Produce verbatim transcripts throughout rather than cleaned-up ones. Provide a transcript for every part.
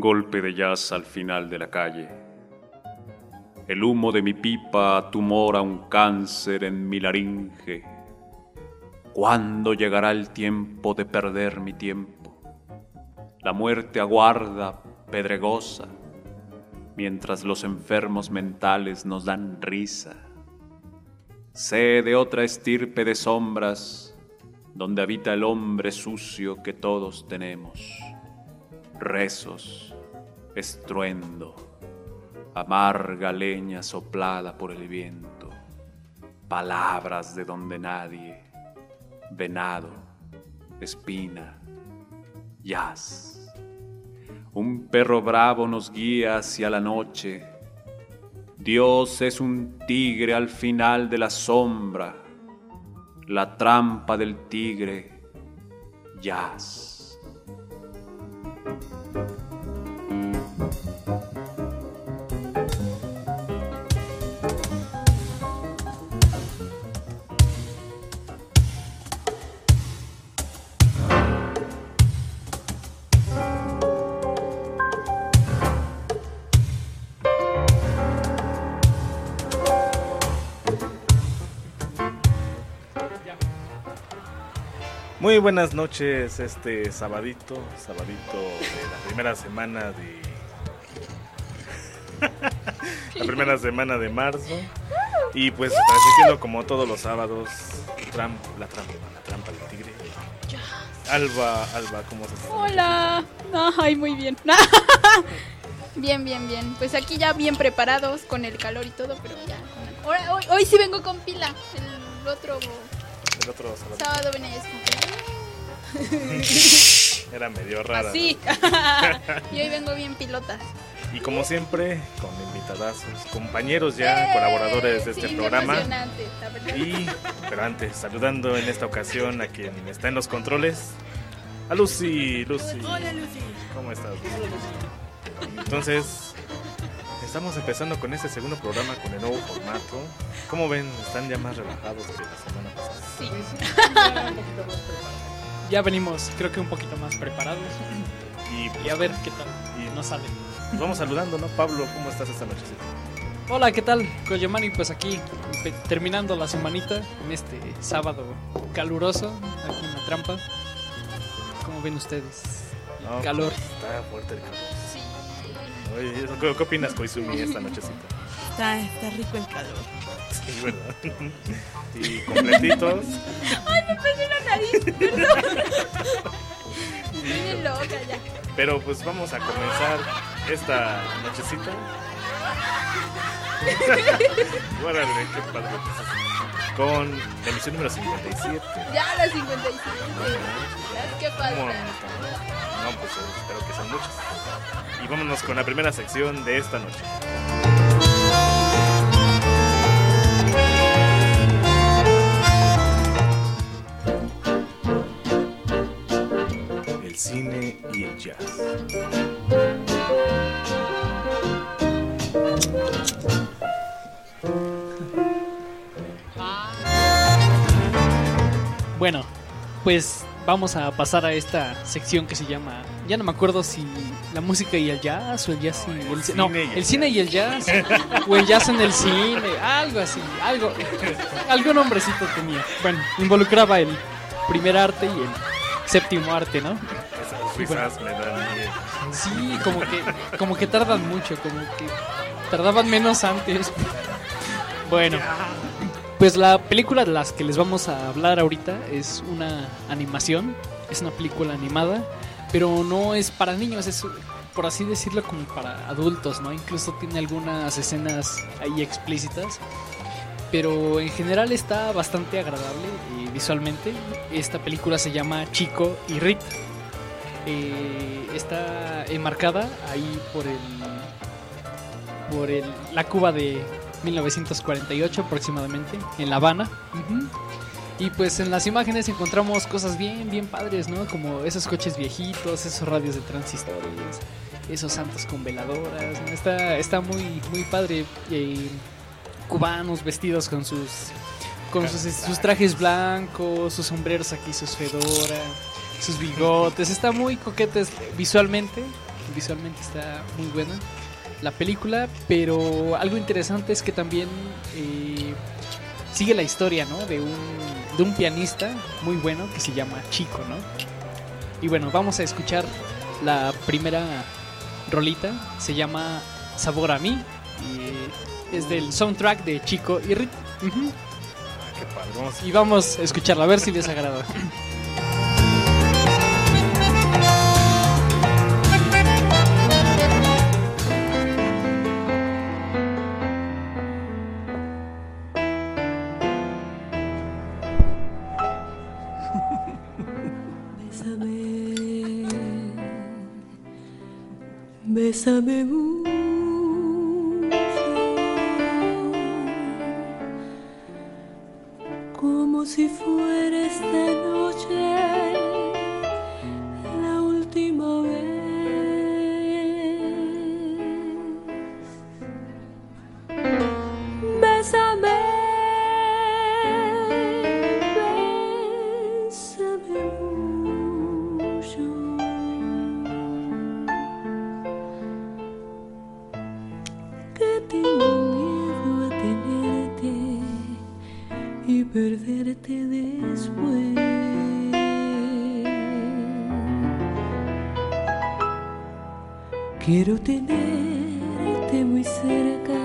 golpe de jazz al final de la calle. El humo de mi pipa tumora un cáncer en mi laringe. ¿Cuándo llegará el tiempo de perder mi tiempo? La muerte aguarda, pedregosa, mientras los enfermos mentales nos dan risa. Sé de otra estirpe de sombras, donde habita el hombre sucio que todos tenemos. Rezos, estruendo, amarga leña soplada por el viento, palabras de donde nadie, venado, espina, jazz. Un perro bravo nos guía hacia la noche. Dios es un tigre al final de la sombra, la trampa del tigre, jazz. Muy buenas noches, este sabadito, sabadito de la primera semana de la primera semana de marzo. Y pues transmitiendo como todos los sábados, tramp, la trampa, la trampa del tigre. Alba, Alba, ¿cómo se siente? Hola, ay, muy bien. Bien, bien, bien. Pues aquí ya bien preparados con el calor y todo, pero ya. Hoy, hoy, hoy sí vengo con pila. El otro El otro sábado, sábado venía ya era medio rara. Sí. Y hoy vengo bien pilota. Y como siempre, con invitadazos, compañeros ya, ¡eh! Colaboradores de este sí, programa. Emocionante, la verdad. Y, pero antes, saludando en esta ocasión a quien está en los controles, a Lucy. Lucy. Hola, Lucy. ¿Cómo estás, Lucy? Entonces, estamos empezando con este segundo programa con el nuevo formato. ¿Cómo ven? ¿Están ya más relajados que la semana pasada? Sí. Ya venimos, creo que un poquito más preparados. Y, pues, y a ver qué tal y nos sale. Nos vamos saludando, ¿no? Pablo, ¿cómo estás esta nochecita? Hola, ¿qué tal? Koyomani, pues aquí, pe- terminando la semanita en este sábado caluroso, aquí en la trampa. ¿Cómo ven ustedes? El No, calor. Está fuerte el calor. Sí. Oye, ¿qué, ¿qué opinas, Koizumi, esta nochecita? Está, está rico el calor. Sí, ¿verdad? Y completitos. Ay, me pegué la nariz, perdón. Estoy loca ya. Pero pues vamos a comenzar esta nochecita. Órale, qué padre. Con la emisión número cincuenta y siete. Ya la cincuenta y siete. Ya, qué padre. ¿Cómo? No, pues espero que sean muchas. Y vámonos con la primera sección de esta noche. El cine y el jazz. Bueno, pues vamos a pasar a esta sección que se llama, ya no me acuerdo si la música y el jazz o el jazz y el, el cine, no, cine y el el cine y el jazz o el jazz en el cine, algo así, algo, algún nombrecito tenía. Bueno, involucraba el primer arte y el séptimo arte, ¿no? Esas risas me dan miedo. Sí, como que, como que tardan mucho, como que tardaban menos antes. Bueno, pues la película de las que les vamos a hablar ahorita es una animación, es una película animada, pero no es para niños, es por así decirlo como para adultos, ¿no? Incluso tiene algunas escenas ahí explícitas, pero en general está bastante agradable eh, visualmente. Esta película se llama Chico y Rita. Eh, está enmarcada ahí por el por el, la Cuba de mil novecientos cuarenta y ocho aproximadamente, en La Habana. Uh-huh. Y pues en las imágenes encontramos cosas bien, bien padres, ¿no? Como esos coches viejitos, esos radios de transistores, esos santos con veladoras, ¿no? Está, está muy, muy padre. Eh, cubanos vestidos con sus con sus, sus trajes blancos, sus sombreros aquí, sus fedora, sus bigotes. Está muy coquetes visualmente. visualmente está muy buena la película, pero algo interesante es que también eh, sigue la historia, ¿no? De un, de un pianista muy bueno que se llama Chico, ¿no? Y bueno, vamos a escuchar la primera rolita, se llama Sabor a mí, y es del soundtrack de Chico y Rita. Uh-huh. Qué padre, vamos. Y vamos a escucharla, a ver si les agrada. Bésame mucho, como si fuera esta noche la última vez. Bésame, bésame mucho. Tengo miedo a tenerte y perderte después. Quiero tenerte muy cerca,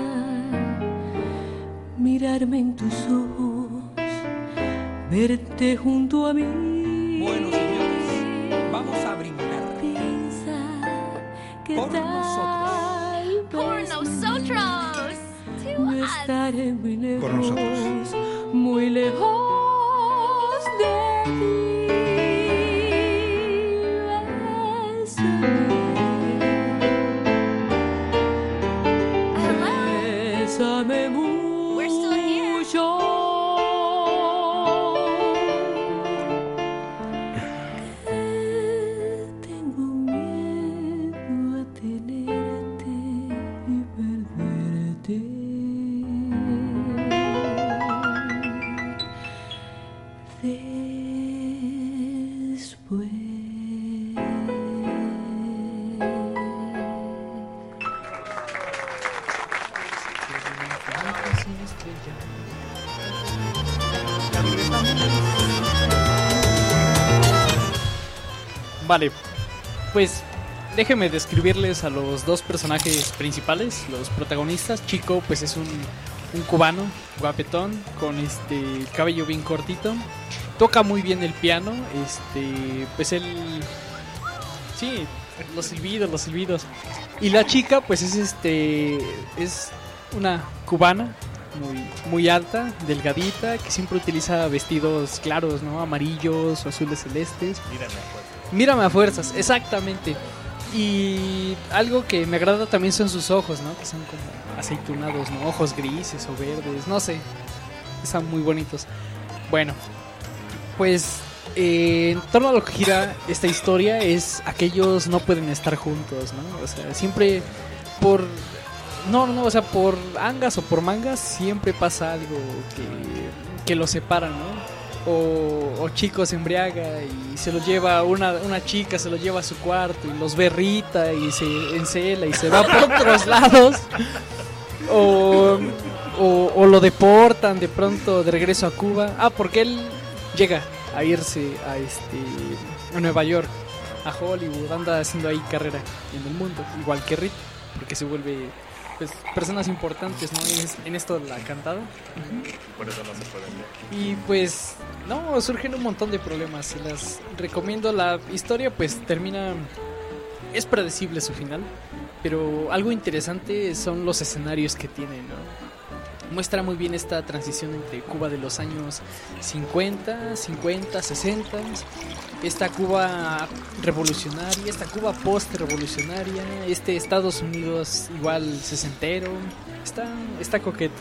mirarme en tus ojos, verte junto a mí. Bueno, señores, vamos a brindar. Piensa que por tal nosotros. Por nosotros. no estaré muy lejos, Por nosotros. muy lejos de ti. Bésame, bésame We're still here. mucho. Que tengo miedo a tenerte y perderte después. Vale, pues déjenme describirles a los dos personajes principales, los protagonistas. Chico, pues es un, un cubano, guapetón, con este cabello bien cortito. Toca muy bien el piano, este, pues él, sí, los silbidos, los silbidos. Y la chica, pues es este, es una cubana, muy, muy alta, delgadita, que siempre utiliza vestidos claros, ¿no? Amarillos o azules celestes. Mírame afuera. Mírame a fuerzas, exactamente. Y algo que me agrada también son sus ojos, ¿no? Que son como aceitunados, ¿no? Ojos grises o verdes, no sé. Están muy bonitos. Bueno, pues eh, en torno a lo que gira esta historia es aquellos no pueden estar juntos, ¿no? O sea, siempre por... No, no, o sea, por angas o por mangas siempre pasa algo que, que los separa, ¿no? O, o Chico se embriaga y se lo lleva una, una chica, se lo lleva a su cuarto y los berrita y se encela y se va por otros lados. O, o, o lo deportan de pronto de regreso a Cuba. Ah, porque él llega a irse a este a Nueva York, a Hollywood, anda haciendo ahí carrera en el mundo, igual que Rita, porque se vuelve pues personas importantes, ¿no? En, en esto de la cantada. Uh-huh. Por eso no se pueden ver. Y pues no, surgen un montón de problemas. Se las recomiendo. La historia pues termina, es predecible su final, pero algo interesante son los escenarios que tiene, ¿no? Muestra muy bien esta transición entre Cuba de los años cincuenta, cincuenta, sesenta, esta Cuba revolucionaria, esta Cuba post-revolucionaria, este Estados Unidos igual sesentero, está, está coqueto.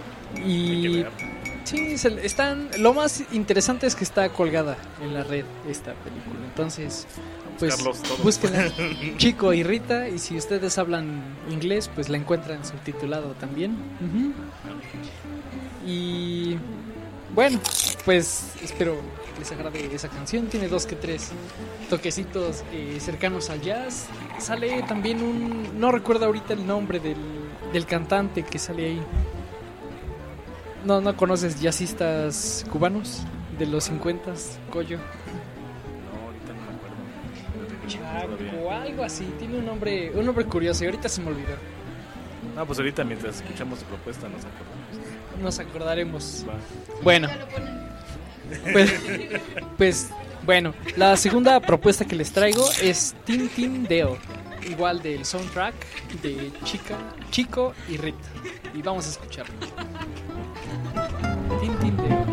Y sí, se, están, lo más interesante es que está colgada en la red esta película, entonces pues búsquenla, Chico y Rita, y si ustedes hablan inglés pues la encuentran subtitulado también. Uh-huh. Y Bueno, pues espero que les agrade esa canción. Tiene dos que tres toquecitos eh, cercanos al jazz. Sale también un... No recuerdo ahorita el nombre del, del cantante que sale ahí. ¿No, no conoces jazzistas cubanos de los cincuentas, Coyo? No, ahorita no me acuerdo. Chaco, algo así. Tiene un nombre, un nombre curioso y ahorita se me olvidó. No, pues ahorita mientras escuchamos tu propuesta nos acordamos. Nos acordaremos. Va. Bueno, Ya lo ponen. pues, pues bueno, la segunda propuesta que les traigo es Tin Tin Deo, igual del soundtrack de Chica, Chico y Rita. Y vamos a escucharlo. Tin Tin Deo.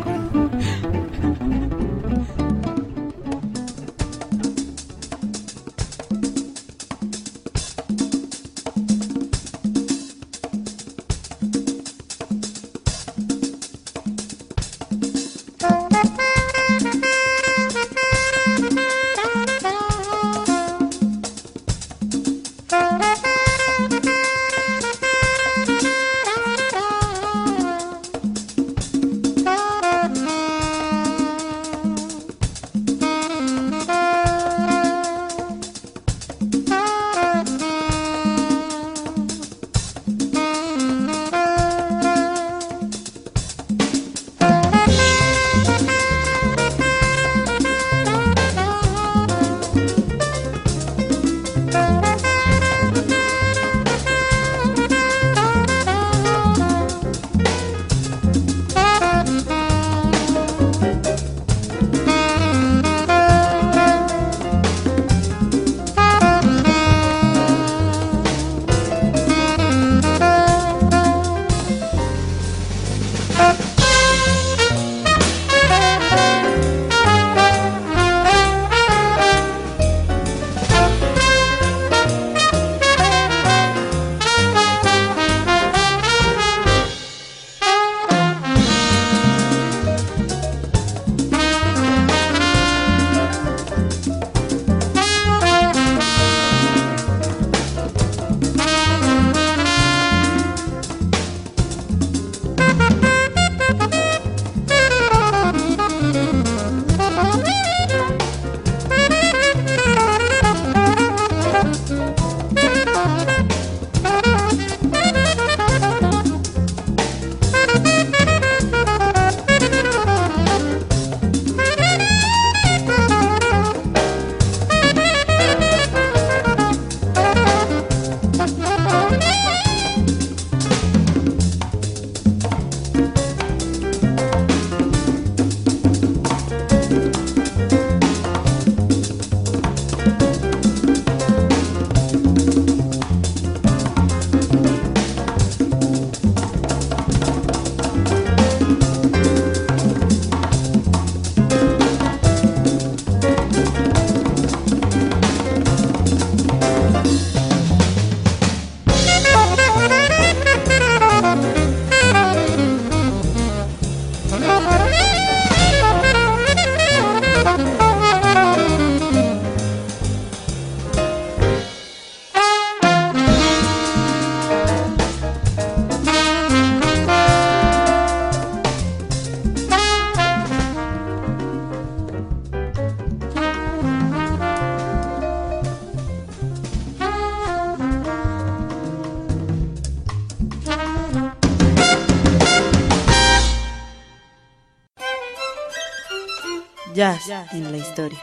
Jazz en la historia.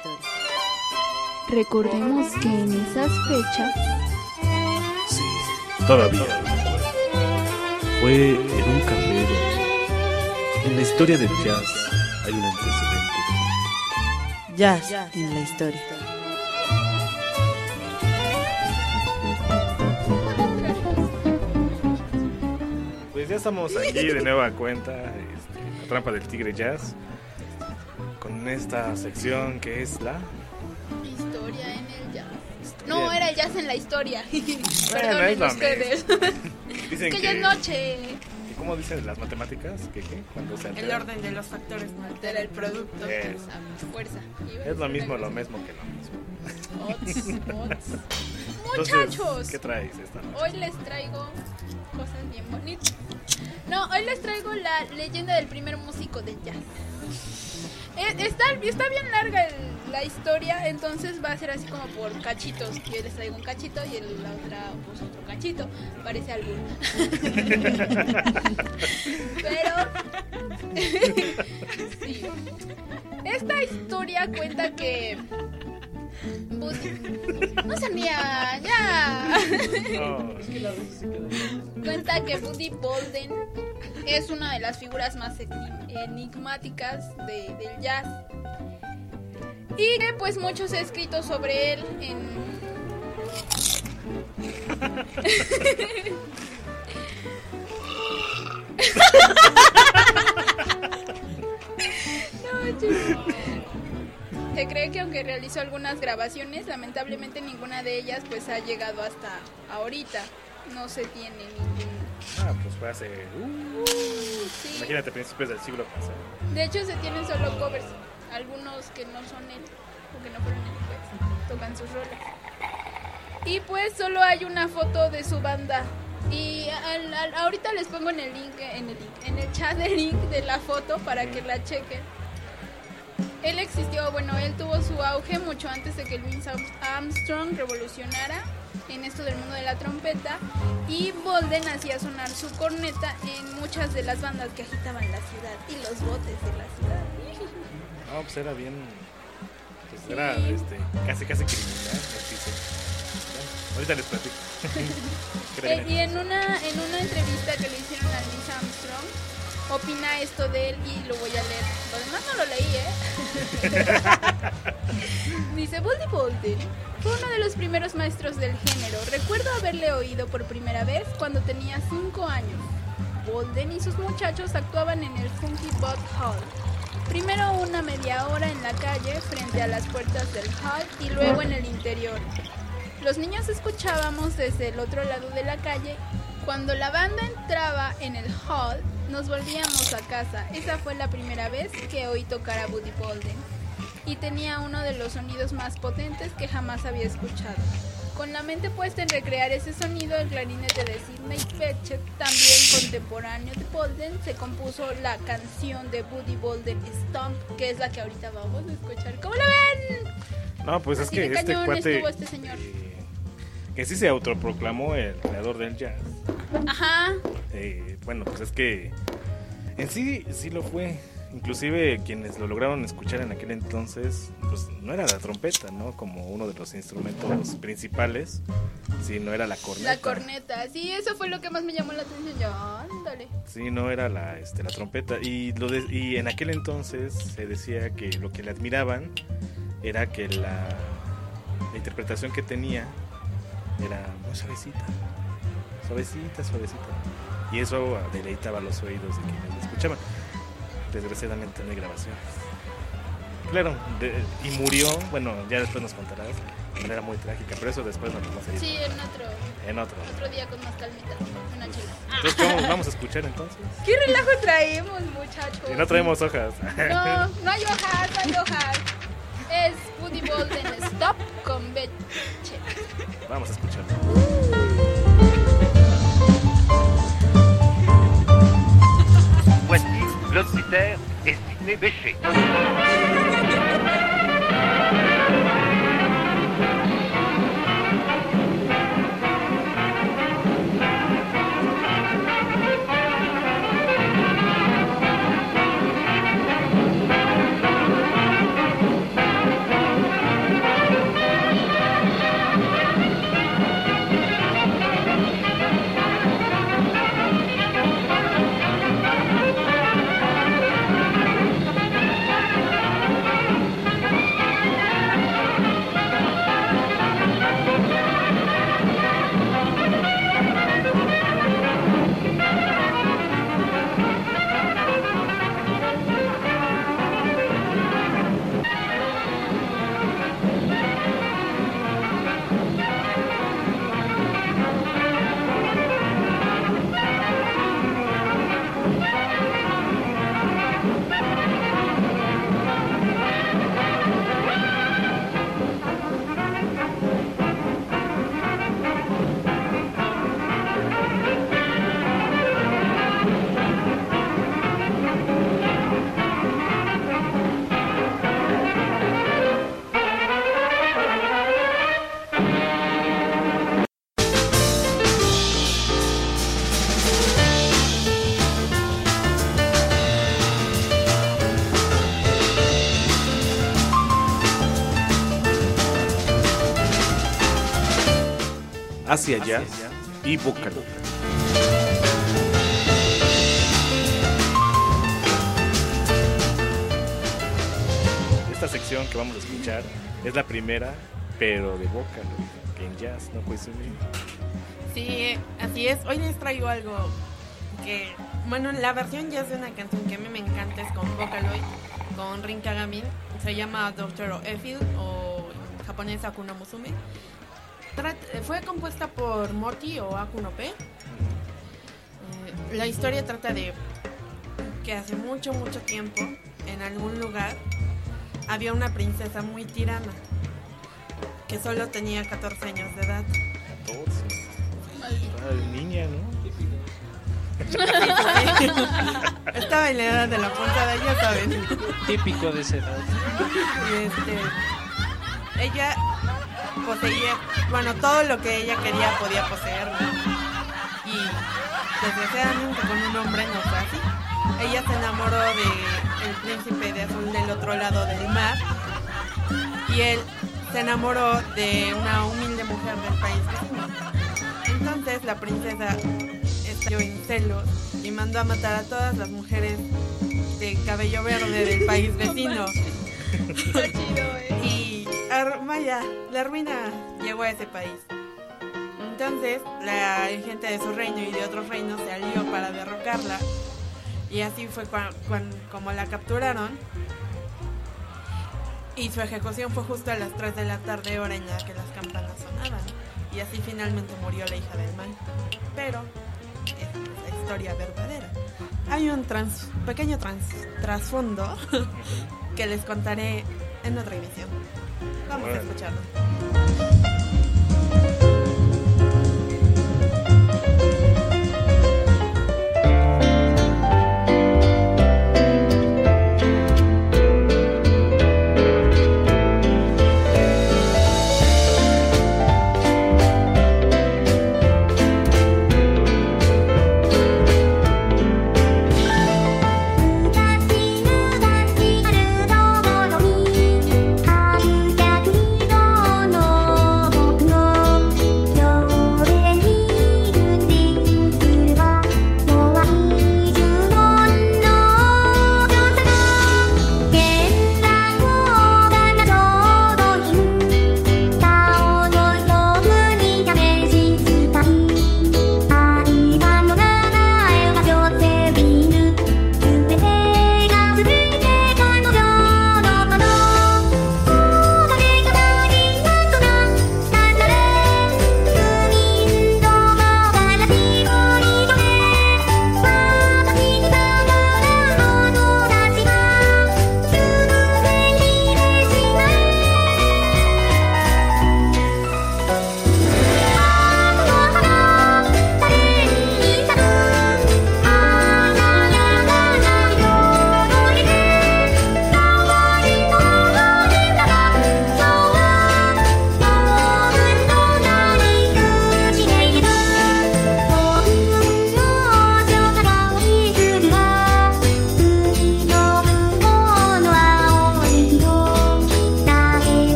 Recordemos que en esas fechas Sí, todavía. Fue en un café donde en la historia del jazz hay un antecedente. Jazz en la historia. Pues ya estamos aquí de nueva cuenta, este, La Trampa del Tigre Jazz, con esta sección que es la... historia en el jazz. Historia No, en- era el jazz en la historia. Bueno, Perdonen es lo ustedes. Dicen que ya es noche. ¿Y cómo dicen las matemáticas? ¿Qué qué? Cuando se El altera. orden de los factores no Altera el producto. Es. A fuerza. Iba a Es decir lo mismo, una lo mismo que lo mismo. cosa. Ots, ots. Muchachos, Entonces, ¿qué traes esta noche? hoy les traigo cosas bien bonitas. No, hoy les traigo la leyenda del primer músico del jazz. Eh, Está, está bien larga el- la historia, entonces va a ser así como por cachitos. Yo les traigo un cachito y el- la otra pues otro cachito. Parece algo. Pero sí. Esta historia cuenta que Buddy... No sabía, ya. No, Cuenta que Buddy Bolden es una de las figuras más eni- enigmáticas de- del jazz. Y que pues mucho se ha escrito sobre él en... No, chico. Se cree que aunque realizó algunas grabaciones, lamentablemente ninguna de ellas pues ha llegado hasta ahorita. No se tiene ningún... Ah, pues fue hace. Uh, Sí. imagínate, principios del siglo pasado. De hecho se tienen solo covers. Algunos que no son él, o que no fueron él, pues tocan sus rolas. Y pues solo hay una foto de su banda. Y al- al- ahorita les pongo en el link, en el link, en el chat el link de la foto para que la chequen. Él existió, bueno, él tuvo su auge mucho antes de que Louis Armstrong revolucionara en esto del mundo de la trompeta, y Bolden hacía sonar su corneta en muchas de las bandas que agitaban la ciudad y los botes de la ciudad. No, pues era bien. Pues Sí. era este, casi, casi criminal. Así se- Bueno, ahorita les platico. Eh, y en una, en una entrevista que le hicieron a Louis Armstrong, opina esto de él y lo voy a leer. Lo demás no lo leí, ¿eh? Dice, Buddy Bolden fue uno de los primeros maestros del género. Recuerdo haberle oído por primera vez cuando tenía cinco años. Bolden y sus muchachos actuaban en el Funky Butt Hall. Primero una media hora en la calle frente a las puertas del hall y luego en el interior. Los niños escuchábamos desde el otro lado de la calle. Cuando la banda entraba en el hall, nos volvíamos a casa. Esa fue la primera vez que oí tocar a Buddy Bolden. Y tenía uno de los sonidos más potentes que jamás había escuchado. Con la mente puesta en recrear ese sonido, el clarinete de Sidney Bechet, también contemporáneo de Bolden, se compuso la canción de Buddy Bolden, Stomp, que es la que ahorita vamos a escuchar. ¿Cómo la ven? No, pues es Así que de este cañón cuate. estuvo este señor. eh, que sí se autoproclamó el creador del jazz. Ajá. Eh, bueno, pues es que en sí, sí lo fue. Inclusive quienes lo lograron escuchar en aquel entonces, pues no era la trompeta, ¿no? Como uno de los instrumentos principales, sino era la corneta. La corneta, sí, eso fue lo que más me llamó la atención. Yo, ándale. Sí, no era la, este, la trompeta. Y, lo de- y en aquel entonces se decía que lo que le admiraban era que la, la interpretación que tenía era muy suavecita. Suavecita, suavecita. Y eso deleitaba los oídos de quienes lo escuchaban. Desgraciadamente no hay grabaciones. Claro, de- y murió, bueno, ya después nos contarás, de manera muy trágica, pero eso después nos lo vamos a ir Sí, en otro, en otro. otro día con más calmita. Una chela. Entonces, ¿cómo vamos a escuchar entonces? ¿Qué relajo traemos, muchachos? Y no traemos hojas. No, no hay hojas, no hay hojas. Es Buddy Bolden Stop con Bechet. Vamos a escucharlo. Voici l'Obsiter et Sidney Bechet. Asia Jazz y Vocaloid. Esta sección que vamos a escuchar es la primera, pero de Vocaloid, que en jazz, ¿no puede ser? Sí, así es. Hoy les traigo algo que, bueno, la versión jazz de una canción que a mí me encanta es con Vocaloid, con Rin Kagami. Se llama Doctor Evil o en japonés Akuno Musume. Trat- fue compuesta por Morty o Akuno P. Eh, la historia trata de que hace mucho, mucho tiempo, en algún lugar, había una princesa muy tirana que solo tenía catorce años de edad. catorce. Ay, niña, ¿no? Estaba en la edad de la puntada, ya saben. Típico de esa edad. Y este, ella poseía, bueno, todo lo que ella quería podía poseer, ¿no? Y desgraciadamente con un hombre no fue así. Ella se enamoró de el príncipe de azul del otro lado del mar y él se enamoró de una humilde mujer del país vecino. Entonces la princesa estalló en celos y mandó a matar a todas las mujeres de cabello verde del país vecino. Y ar- vaya, la ruina llegó a ese país. Entonces la gente de su reino y de otros reinos se alió para derrocarla. Y así fue cuan, cuan, como la capturaron. Y su ejecución fue justo a las tres de la tarde, hora en la que las campanas sonaban. Y así finalmente murió la hija del mal. Pero es la historia verdadera. Hay un trans, pequeño trans, trasfondo que les contaré en otra emisión. Vamos a escucharlo. No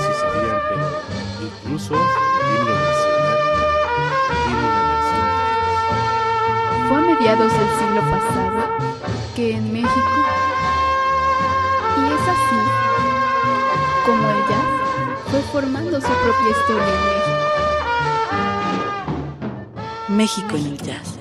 si sabían, pero incluso el himno nacional tiene una versión. Fue a mediados del siglo pasado que en México, y es así como el jazz fue formando su propia historia en México. México en el jazz.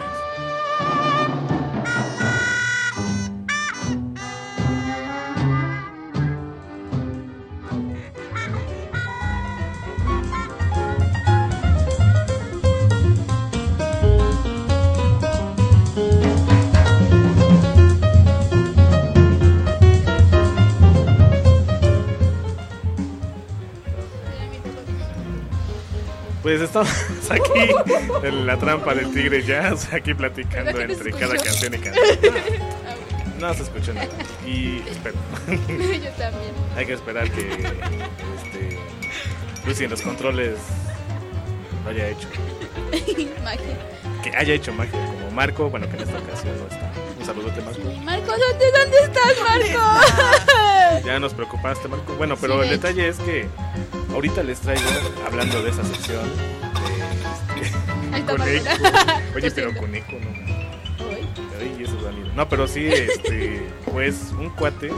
Pues estamos aquí en la trampa del tigre jazz, aquí platicando entre cada canción y canción. No, no se escuchó nada. Y espero. Yo también. Hay que esperar que este, Lucy en los controles lo haya hecho. Magia. Que haya hecho magia, como Marco, bueno, que en esta ocasión no está. Un saludote, Marco. Marco, ¿dónde, dónde estás, Marco? Ya nos preocupaste, Marco. Bueno, pero sí, el detalle es que ahorita les traigo, hablando de esa sección, de este, Coneco. Oye, pero Coneco, no. Ay, eso da miedo. No, pero sí, este, pues, un cuate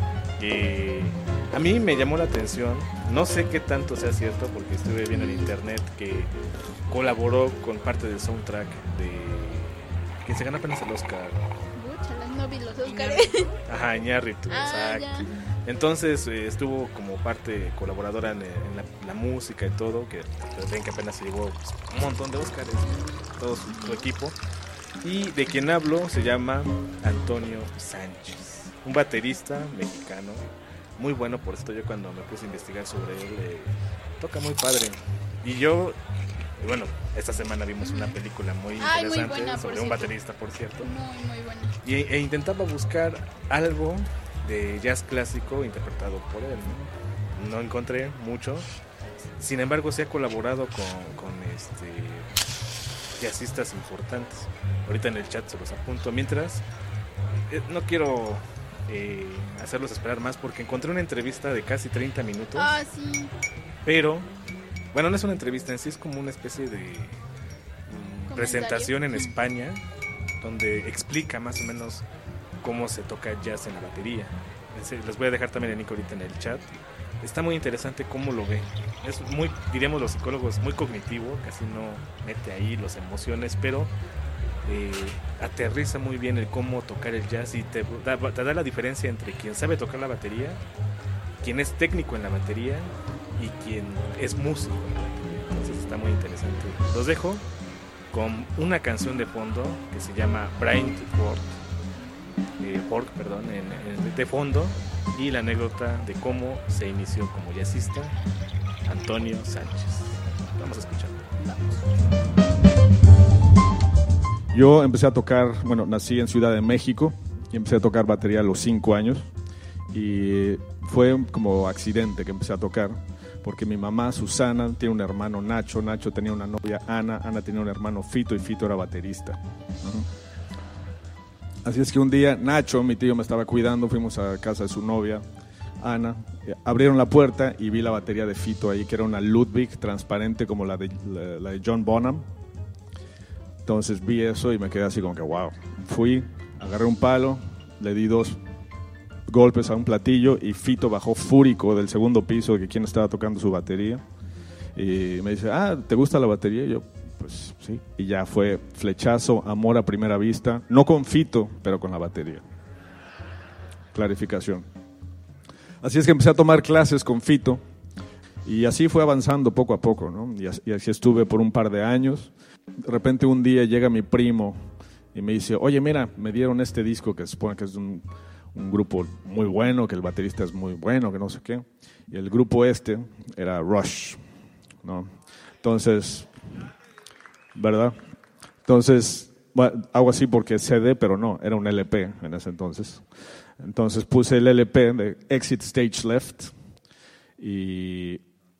que a mí me llamó la atención. No sé qué tanto sea cierto, porque estuve viendo en internet que colaboró con parte del soundtrack de quien se gana apenas el Oscar. No vi los Oscars. Ajá, Iñárritu, ah, exacto. Ya. Entonces eh, estuvo como parte colaboradora en, en la, la música y todo, que ven que apenas se llevó pues, un montón de Oscars, todo su, su equipo. Y de quien hablo se llama Antonio Sánchez, un baterista mexicano, muy bueno. Por esto yo cuando me puse a investigar sobre él, eh, toca muy padre. Y yo, bueno, esta semana vimos una película muy Ay, interesante muy buena, sobre un baterista, por cierto. Muy, muy buena. Y, e intentaba buscar algo de jazz clásico interpretado por él, ¿no? No encontré mucho. Sin embargo, se ha colaborado con, con este, jazzistas importantes. Ahorita en el chat se los apunto. Mientras, eh, no quiero eh, hacerlos esperar más porque encontré una entrevista de casi treinta minutos. Ah, sí. Pero, bueno, no es una entrevista en sí, es como una especie de um, presentación en España, donde explica más o menos cómo se toca jazz en la batería. Les voy a dejar también el link ahorita en el chat. Está muy interesante cómo lo ve. Es muy, diríamos los psicólogos, muy cognitivo, casi no mete ahí las emociones, pero eh, aterriza muy bien el cómo tocar el jazz y te da, te da la diferencia entre quien sabe tocar la batería, quien es técnico en la batería y quien es músico en la batería. Entonces está muy interesante. Los dejo con una canción de fondo que se llama Brain to Pork, eh, Pork perdón, en, en, de fondo, y la anécdota de cómo se inició como jazzista Antonio Sánchez. Vamos a escucharlo. Yo empecé a tocar, bueno, nací en Ciudad de México y empecé a tocar batería a los cinco años y fue como accidente que empecé a tocar. Porque mi mamá, Susana, tiene un hermano Nacho, Nacho tenía una novia Ana, Ana tenía un hermano Fito y Fito era baterista. Uh-huh. Así es que un día Nacho, mi tío, me estaba cuidando, fuimos a casa de su novia, Ana, eh, abrieron la puerta y vi la batería de Fito ahí, que era una Ludwig transparente como la de, la, la de John Bonham. Entonces vi eso y me quedé así como que wow. Fui, agarré un palo, le di dos golpes a un platillo y Fito bajó fúrico del segundo piso de que quien estaba tocando su batería y me dice, ah, ¿te gusta la batería? Y yo, pues sí, y ya fue flechazo, amor a primera vista, no con Fito, pero con la batería. Clarificación. Así es que empecé a tomar clases con Fito y así fue avanzando poco a poco, ¿no? Y así, y así estuve por un par de años. De repente un día llega mi primo y me dice, oye, mira, me dieron este disco que se supone que es un un grupo muy bueno, que el baterista es muy bueno, que no sé qué, y el grupo este era Rush, ¿no? Entonces, ¿verdad? Entonces, bueno, hago así porque C D, pero no, era un L P en ese entonces. Entonces puse el L P de Exit Stage Left y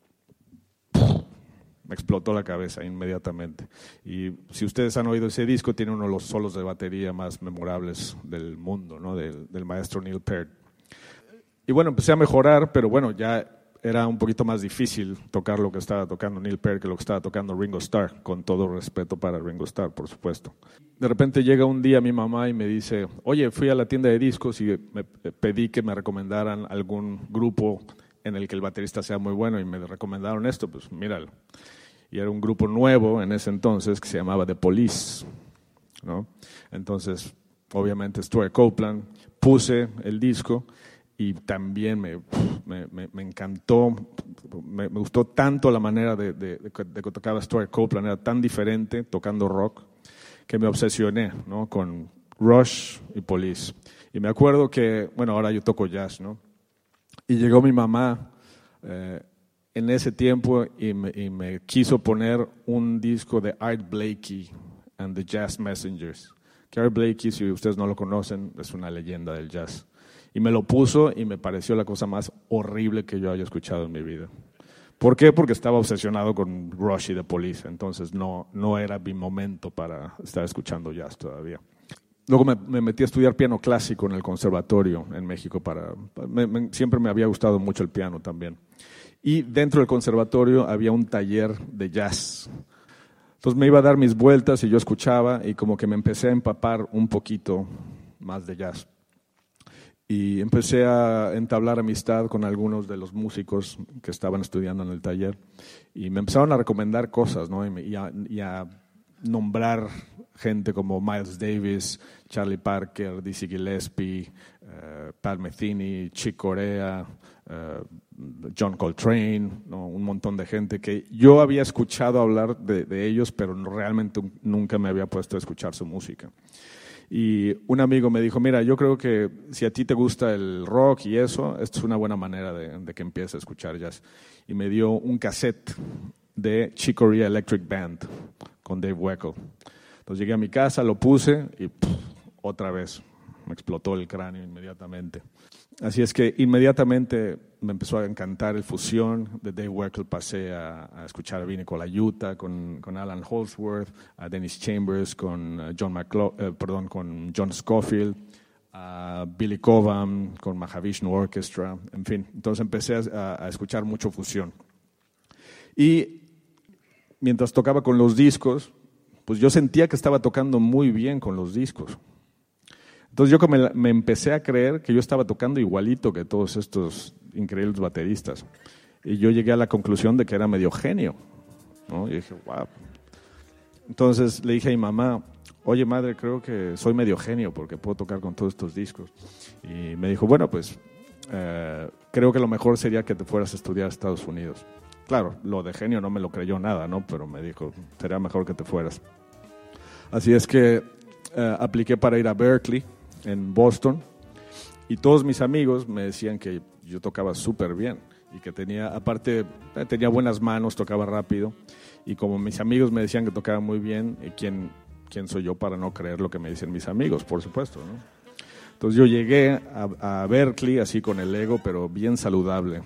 me explotó la cabeza inmediatamente. Y si ustedes han oído ese disco, tiene uno de los solos de batería más memorables del mundo, ¿no? Del, del maestro Neil Peart. Y bueno, empecé a mejorar, pero bueno, ya era un poquito más difícil tocar lo que estaba tocando Neil Peart que lo que estaba tocando Ringo Starr, con todo respeto para Ringo Starr, por supuesto. De repente llega un día mi mamá y me dice, oye, fui a la tienda de discos y me pedí que me recomendaran algún grupo en el que el baterista sea muy bueno y me recomendaron esto, pues míralo. Y era un grupo nuevo en ese entonces que se llamaba The Police, ¿no? Entonces, obviamente Stuart Copeland, puse el disco y también me, me, me, me encantó, me, me gustó tanto la manera de, de, de, de que tocaba Stuart Copeland, era tan diferente tocando rock que me obsesioné, ¿no? Con Rush y Police. Y me acuerdo que, bueno, ahora yo toco jazz, ¿no? Y llegó mi mamá eh, en ese tiempo y me, y me quiso poner un disco de Art Blakey and the Jazz Messengers. Que Art Blakey, si ustedes no lo conocen, es una leyenda del jazz. Y me lo puso y me pareció la cosa más horrible que yo haya escuchado en mi vida. ¿Por qué? Porque estaba obsesionado con Rush y The Police, entonces no, no era mi momento para estar escuchando jazz todavía. Luego me, me metí a estudiar piano clásico en el conservatorio en México. Para, me, me, siempre me había gustado mucho el piano también. Y dentro del conservatorio había un taller de jazz. Entonces me iba a dar mis vueltas y yo escuchaba y como que me empecé a empapar un poquito más de jazz. Y empecé a entablar amistad con algunos de los músicos que estaban estudiando en el taller y me empezaron a recomendar cosas, ¿no? y, a, y a nombrar gente como Miles Davis, Charlie Parker, Dizzy Gillespie, uh, Pat Metheny, Chick Corea, uh, John Coltrane, ¿no? Un montón de gente que yo había escuchado hablar de, de ellos, pero no, realmente nunca me había puesto a escuchar su música. Y un amigo me dijo, mira, yo creo que si a ti te gusta el rock y eso, esto es una buena manera de, de que empieces a escuchar jazz. Y me dio un cassette de Chick Corea Electric Band con Dave Weckl. Entonces llegué a mi casa, lo puse y pff, otra vez me explotó el cráneo inmediatamente. Así es que inmediatamente me empezó a encantar el fusión. De Dave Weckl pasé a, a escuchar a Vinnie Colaiuta con, con Alan Holdsworth, a Dennis Chambers con John McLaughlin, eh, perdón, con John Scofield, a Billy Cobham con Mahavishnu Orchestra, en fin. Entonces empecé a, a escuchar mucho fusión. Y mientras tocaba con los discos, pues yo sentía que estaba tocando muy bien con los discos. Entonces yo me, me empecé a creer que yo estaba tocando igualito que todos estos increíbles bateristas. Y yo llegué a la conclusión de que era medio genio, ¿no? Y dije, wow. Entonces le dije a mi mamá, oye madre, creo que soy medio genio porque puedo tocar con todos estos discos. Y me dijo, bueno, pues eh, creo que lo mejor sería que te fueras a estudiar a Estados Unidos. Claro, lo de genio no me lo creyó nada, ¿no? Pero me dijo, sería mejor que te fueras. Así es que eh, apliqué para ir a Berklee, en Boston, y todos mis amigos me decían que yo tocaba súper bien y que tenía, aparte, tenía buenas manos, tocaba rápido, y como mis amigos me decían que tocaba muy bien, ¿quién, quién soy yo para no creer lo que me dicen mis amigos? Por supuesto, ¿no? Entonces yo llegué a, a Berklee así con el ego, pero bien saludable.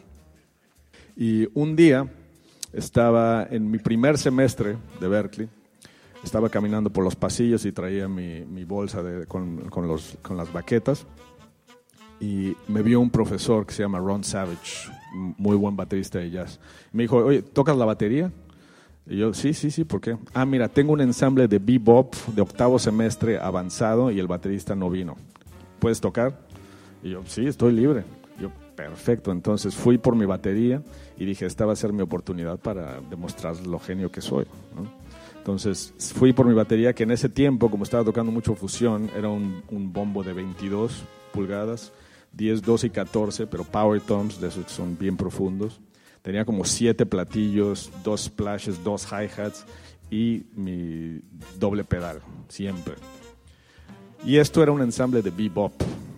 Y un día estaba en mi primer semestre de Berklee, estaba caminando por los pasillos y traía mi, mi bolsa de, con, con, los, con las baquetas y me vio un profesor que se llama Ron Savage, muy buen baterista de jazz. Me dijo, oye, ¿tocas la batería? Y yo, sí, sí, sí, ¿por qué? Ah, mira, tengo un ensamble de bebop de octavo semestre avanzado y el baterista no vino. ¿Puedes tocar? Y yo, sí, estoy libre. Yo, perfecto. Entonces fui por mi batería y dije, esta va a ser mi oportunidad para demostrar lo genio que soy, ¿no? Entonces fui por mi batería, que en ese tiempo, como estaba tocando mucho fusión, era un, un bombo de veintidós pulgadas, diez, doce y catorce, pero power toms, de esos que son bien profundos. Tenía como siete platillos, dos splashes, dos hi-hats y mi doble pedal, siempre. Y esto era un ensamble de bebop.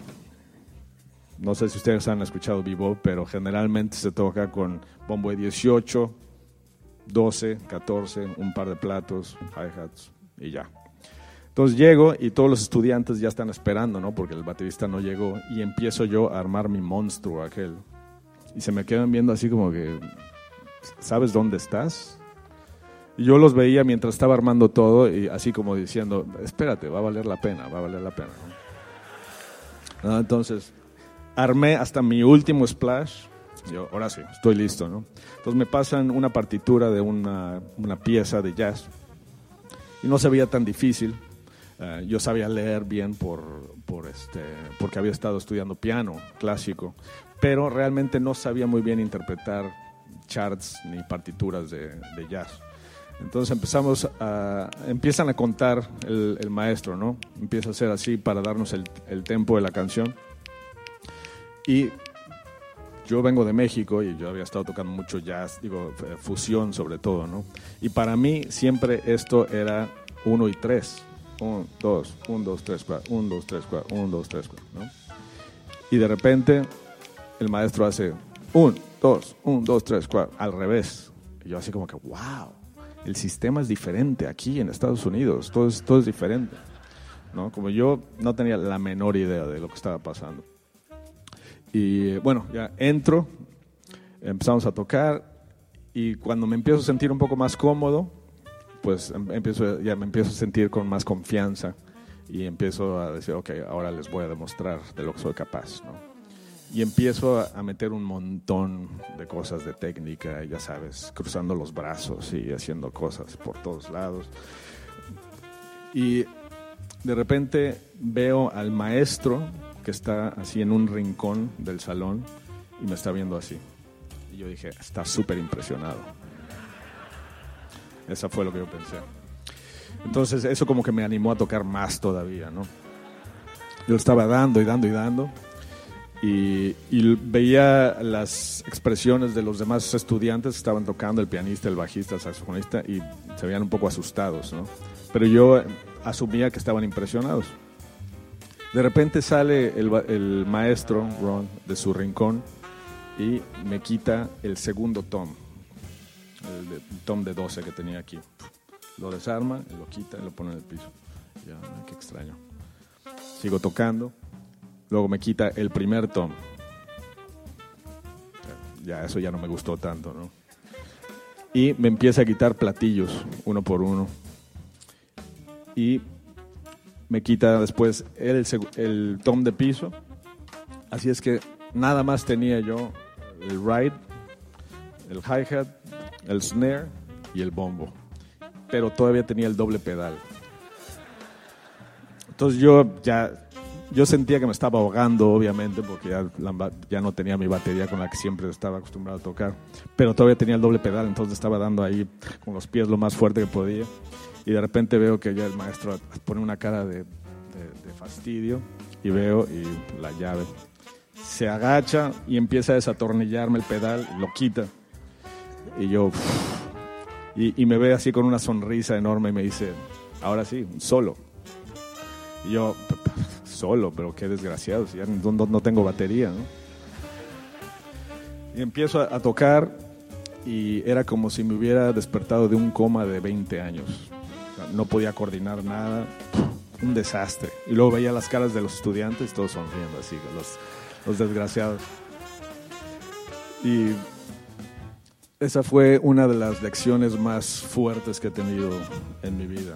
No sé si ustedes han escuchado bebop, pero generalmente se toca con bombo de dieciocho, doce, catorce, un par de platos, hi-hats y ya. Entonces llego y todos los estudiantes ya están esperando, ¿no? Porque el baterista no llegó y empiezo yo a armar mi monstruo aquel. Y se me quedan viendo así como que, ¿sabes dónde estás? Y yo los veía mientras estaba armando todo y así como diciendo, espérate, va a valer la pena, va a valer la pena, ¿no? Entonces armé hasta mi último splash Yo, ahora sí, estoy listo, ¿no? Entonces me pasan una partitura de una, una pieza de jazz y no se veía tan difícil. Uh, yo sabía leer bien por, por este, porque había estado estudiando piano clásico, pero realmente no sabía muy bien interpretar charts ni partituras de, de jazz. Entonces empezamos a, empiezan a contar el, el maestro, ¿no? Empieza a hacer así para darnos el, el tempo de la canción. Y yo vengo de México y yo había estado tocando mucho jazz, digo, fusión sobre todo, ¿no? Y para mí siempre esto era uno y tres. Un, dos, un, dos, tres, cuatro, un, dos, tres, cuatro, un, dos, tres, cuatro, ¿no? Y de repente el maestro hace un, dos, un, dos, tres, cuatro, al revés. Y yo así como que, wow, el sistema es diferente aquí en Estados Unidos, todo es, todo es diferente, ¿no? Como yo no tenía la menor idea de lo que estaba pasando. Y bueno, ya entro, empezamos a tocar y cuando me empiezo a sentir un poco más cómodo, pues empiezo, ya me empiezo a sentir con más confianza y empiezo a decir, ok, ahora les voy a demostrar de lo que soy capaz, ¿no? Y empiezo a, a meter un montón de cosas de técnica, ya sabes, cruzando los brazos y haciendo cosas por todos lados. Y de repente veo al maestro que está así en un rincón del salón y me está viendo así. Y yo dije, está súper impresionado. Eso fue lo que yo pensé. Entonces eso como que me animó a tocar más todavía, ¿no? Yo estaba dando y dando y dando y, y veía las expresiones de los demás estudiantes que estaban tocando, el pianista, el bajista, el saxofonista, y se veían un poco asustados, ¿no? Pero yo asumía que estaban impresionados. De repente sale el, el maestro, Ron, de su rincón y me quita el segundo tom, el, de, el tom de doce que tenía aquí. Lo desarma, lo quita y lo pone en el piso. Ya, qué extraño. Sigo tocando, luego me quita el primer tom. Ya, eso ya no me gustó tanto, ¿no? Y me empieza a quitar platillos, uno por uno. Y me quita después el, el tom de piso. Así es que nada más tenía yo el ride, el hi-hat, el snare y el bombo. Pero todavía tenía el doble pedal. Entonces yo ya yo sentía que me estaba ahogando, obviamente, porque ya, la, ya no tenía mi batería con la que siempre estaba acostumbrado a tocar. Pero todavía tenía el doble pedal, entonces estaba dando ahí con los pies lo más fuerte que podía. Y de repente veo que ya el maestro pone una cara de, de, de fastidio y veo y la llave. Se agacha y empieza a desatornillarme el pedal, lo quita. Y yo... Y, y me ve así con una sonrisa enorme y me dice, ahora sí, solo. Y yo, solo, pero qué desgraciado, si ya no, no, no tengo batería, ¿no? Y empiezo a, a tocar y era como si me hubiera despertado de un coma de veinte años. O sea, no podía coordinar nada, un desastre. Y luego veía las caras de los estudiantes, todos sonriendo así, los, los desgraciados. Y esa fue una de las lecciones más fuertes que he tenido en mi vida.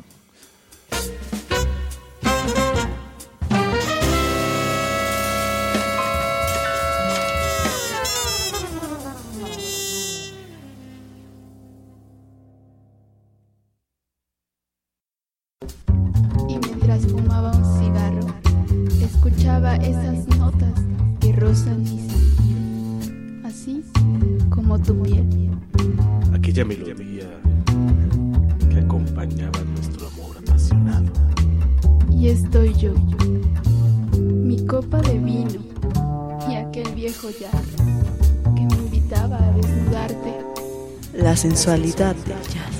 Y mientras fumaba un cigarro, escuchaba esas notas que rozan mi sentido, así como tu piel. Aquella melodía que acompañaba nuestro amor apasionado. Y estoy yo, mi copa de vino y aquel viejo jazz que me invitaba a desnudarte. La sensualidad del jazz.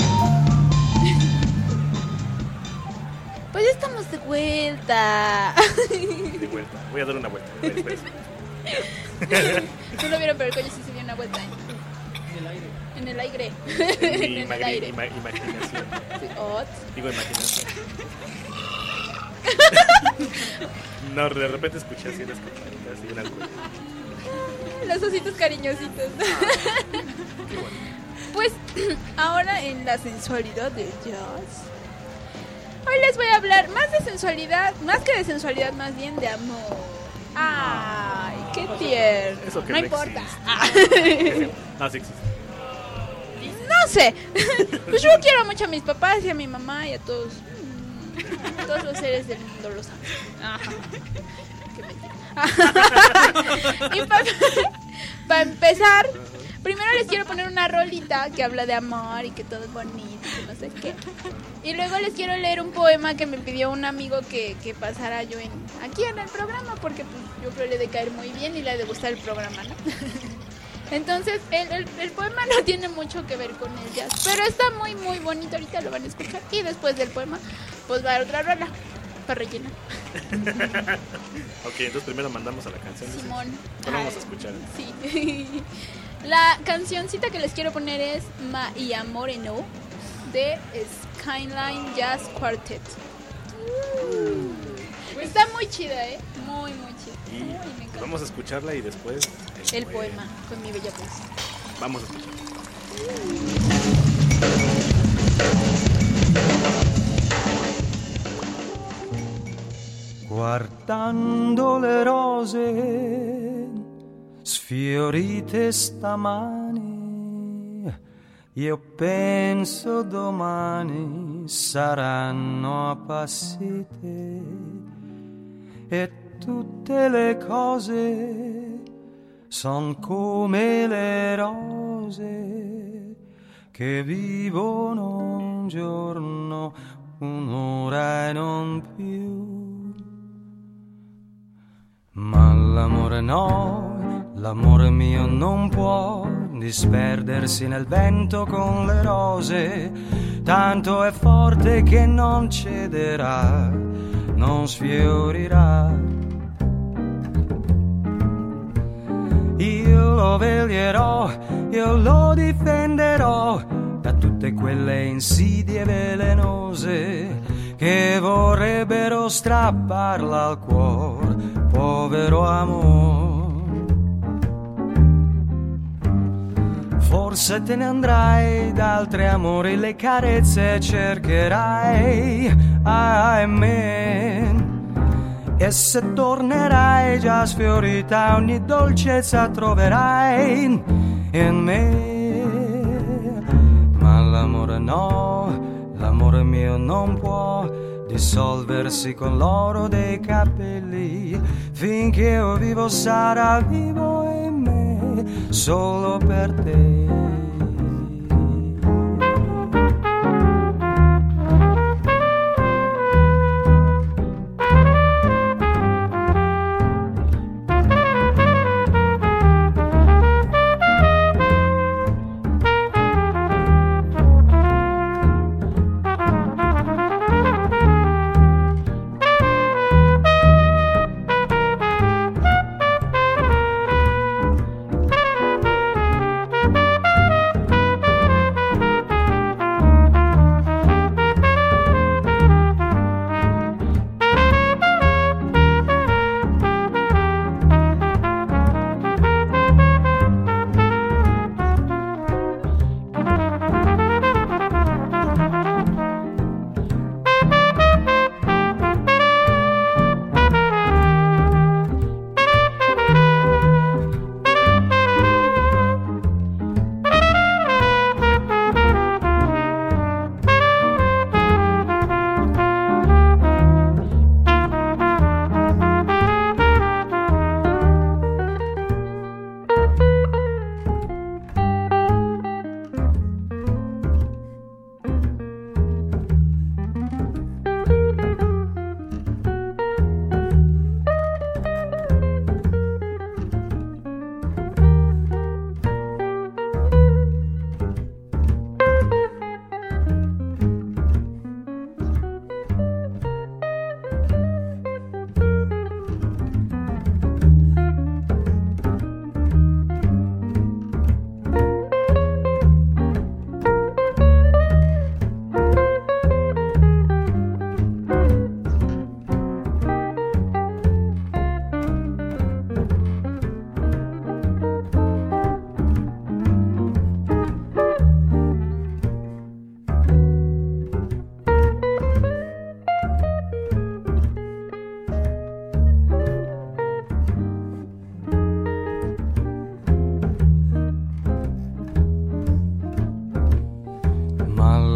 Pues ya estamos de vuelta. De vuelta, voy a dar una vuelta. A ver, espera, espera. No lo vieron, pero el coño sí se dio una vuelta. En el aire. En el aire. Mi en el aire. Ima imaginación. Sí, ot. Digo imaginación. No, de repente escuché así las campanitas y una vuelta. Los ositos cariñositos. Ah, qué bueno. Pues ahora en la sensualidad del jazz, hoy les voy a hablar más de sensualidad, más que de sensualidad, más bien de amor. Ay, Qué tierno. Eso que no no importa. existe. No, sí existe. No sé. Pues yo quiero mucho a mis papás y a mi mamá y a todos. A todos los seres del mundo los amo. Ajá. Qué mentira. Y para pa empezar, primero les quiero poner una rolita que habla de amor y que todo es bonito y no sé qué. Y luego les quiero leer un poema que me pidió un amigo que, que pasara yo en, aquí en el programa, porque pues, yo creo que le he de caer muy bien y le ha de gustar el programa, ¿no? Entonces, el, el, el poema no tiene mucho que ver con el jazz, pero está muy, muy bonito, ahorita lo van a escuchar. Y después del poema, pues va a haber otra rola para rellenar. Ok, entonces primero mandamos a la canción. Simón. ¿Cuál vamos a escuchar? Sí. La cancioncita que les quiero poner es Ma y Amore No de Skyline Jazz Quartet. Uh, está muy chida, ¿eh? Muy, muy chida. Y Uy, me encanta. vamos a escucharla y después el, el poema. poema con mi bella voz. Vamos a escucharla. Guardando le rose sfiorite stamani, io penso domani saranno appassite e tutte le cose son come le rose che vivono un giorno, un'ora e non più. Ma l'amore no, l'amore mio non può disperdersi nel vento con le rose, tanto è forte che non cederà, non sfiorirà. Io lo veglierò, io lo difenderò da tutte quelle insidie velenose che vorrebbero strapparla al cuore, povero amor. Forse te ne andrai da altri amori, le carezze cercherai, ahimè. E se tornerai già sfiorita, ogni dolcezza troverai in me. Ma l'amore no, l'amore mio non può dissolversi con l'oro dei capelli, finché io vivo sarà vivo in me, solo per te.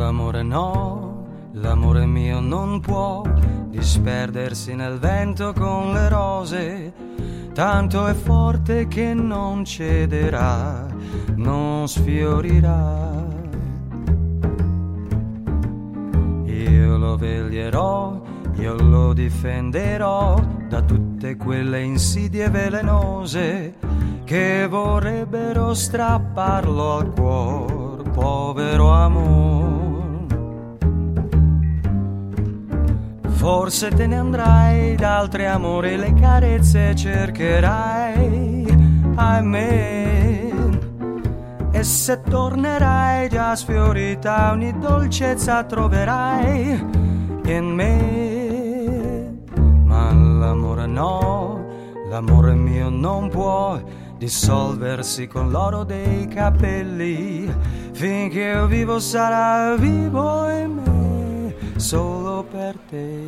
l'amore no, l'amore mio non può disperdersi nel vento con le rose, tanto è forte che non cederà, non sfiorirà. Io lo veglierò, io lo difenderò da tutte quelle insidie velenose che vorrebbero strapparlo al cuor, povero amor. Forse te ne andrai d'altri amori, le carezze cercherai, ahimè. E se tornerai già sfiorita ogni dolcezza troverai in me. Ma l'amore no, l'amore mio non può dissolversi con l'oro dei capelli. Finché io vivo sarà vivo in me, solo per te.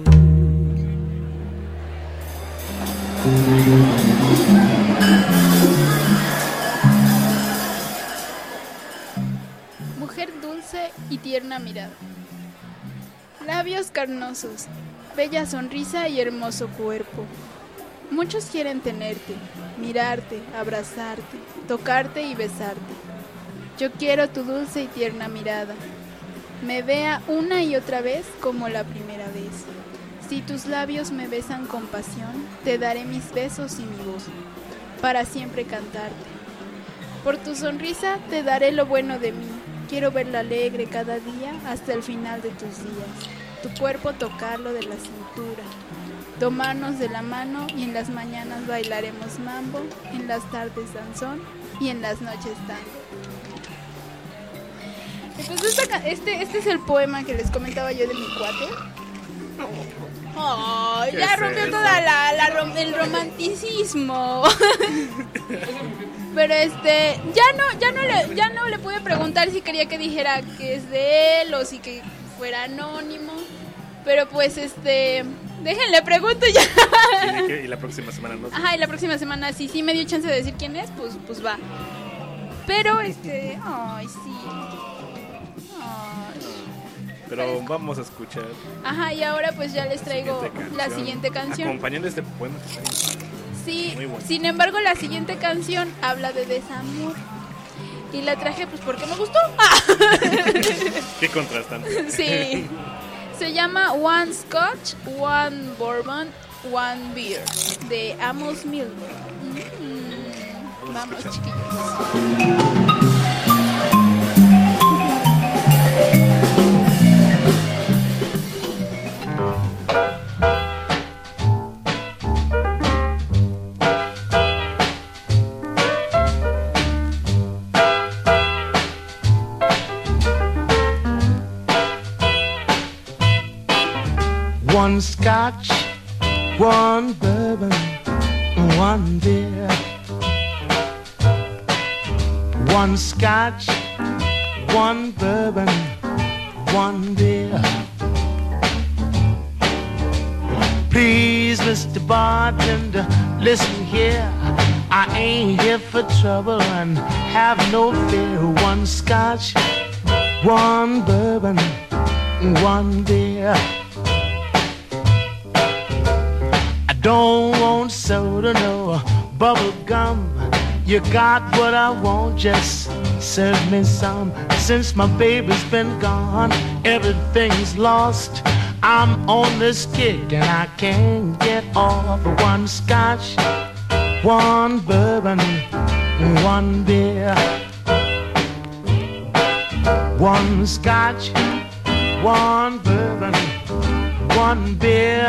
Mujer dulce y tierna mirada. Labios carnosos, bella sonrisa y hermoso cuerpo. Muchos quieren tenerte, mirarte, abrazarte, tocarte y besarte. Yo quiero tu dulce y tierna mirada. Me vea una y otra vez como la primera vez. Si tus labios me besan con pasión, te daré mis besos y mi voz, para siempre cantarte. Por tu sonrisa te daré lo bueno de mí. Quiero verla alegre cada día hasta el final de tus días. Tu cuerpo tocarlo de la cintura, tomarnos de la mano y en las mañanas bailaremos mambo, en las tardes danzón y en las noches tango. Entonces esta, este, este es el poema que les comentaba yo de mi cuate. Oh, ya rompió toda la, la rom- el romanticismo. Pero este, ya no, ya no le, ya no le pude preguntar si quería que dijera que es de él o si que fuera anónimo. Pero pues este, déjenle pregunto ya. Y la próxima semana no. Ajá, y la próxima semana si sí me dio chance de decir quién es, pues, pues va. Pero este, ay sí. Ay. Pero vamos a escuchar. Ajá, y ahora pues ya les traigo la siguiente canción. Acompañando este poema. Sí, muy bueno. Sin embargo la siguiente canción habla de desamor. Y la traje pues porque me gustó. Qué contrastante. Sí. Se llama One Scotch, One Bourbon, One Beer, de Amos Milner. Mm, vamos, chiquillos. One scotch, one bourbon, one beer. One scotch, one bourbon, one beer. Please, Mister Bartender, listen here. I ain't here for trouble and have no fear. One scotch, one bourbon, one beer. Don't want soda, no bubble gum. You got what I want, just serve me some. Since my baby's been gone, everything's lost. I'm on this kick and I can't get off. One scotch, one bourbon, one beer. One scotch, one bourbon, one beer.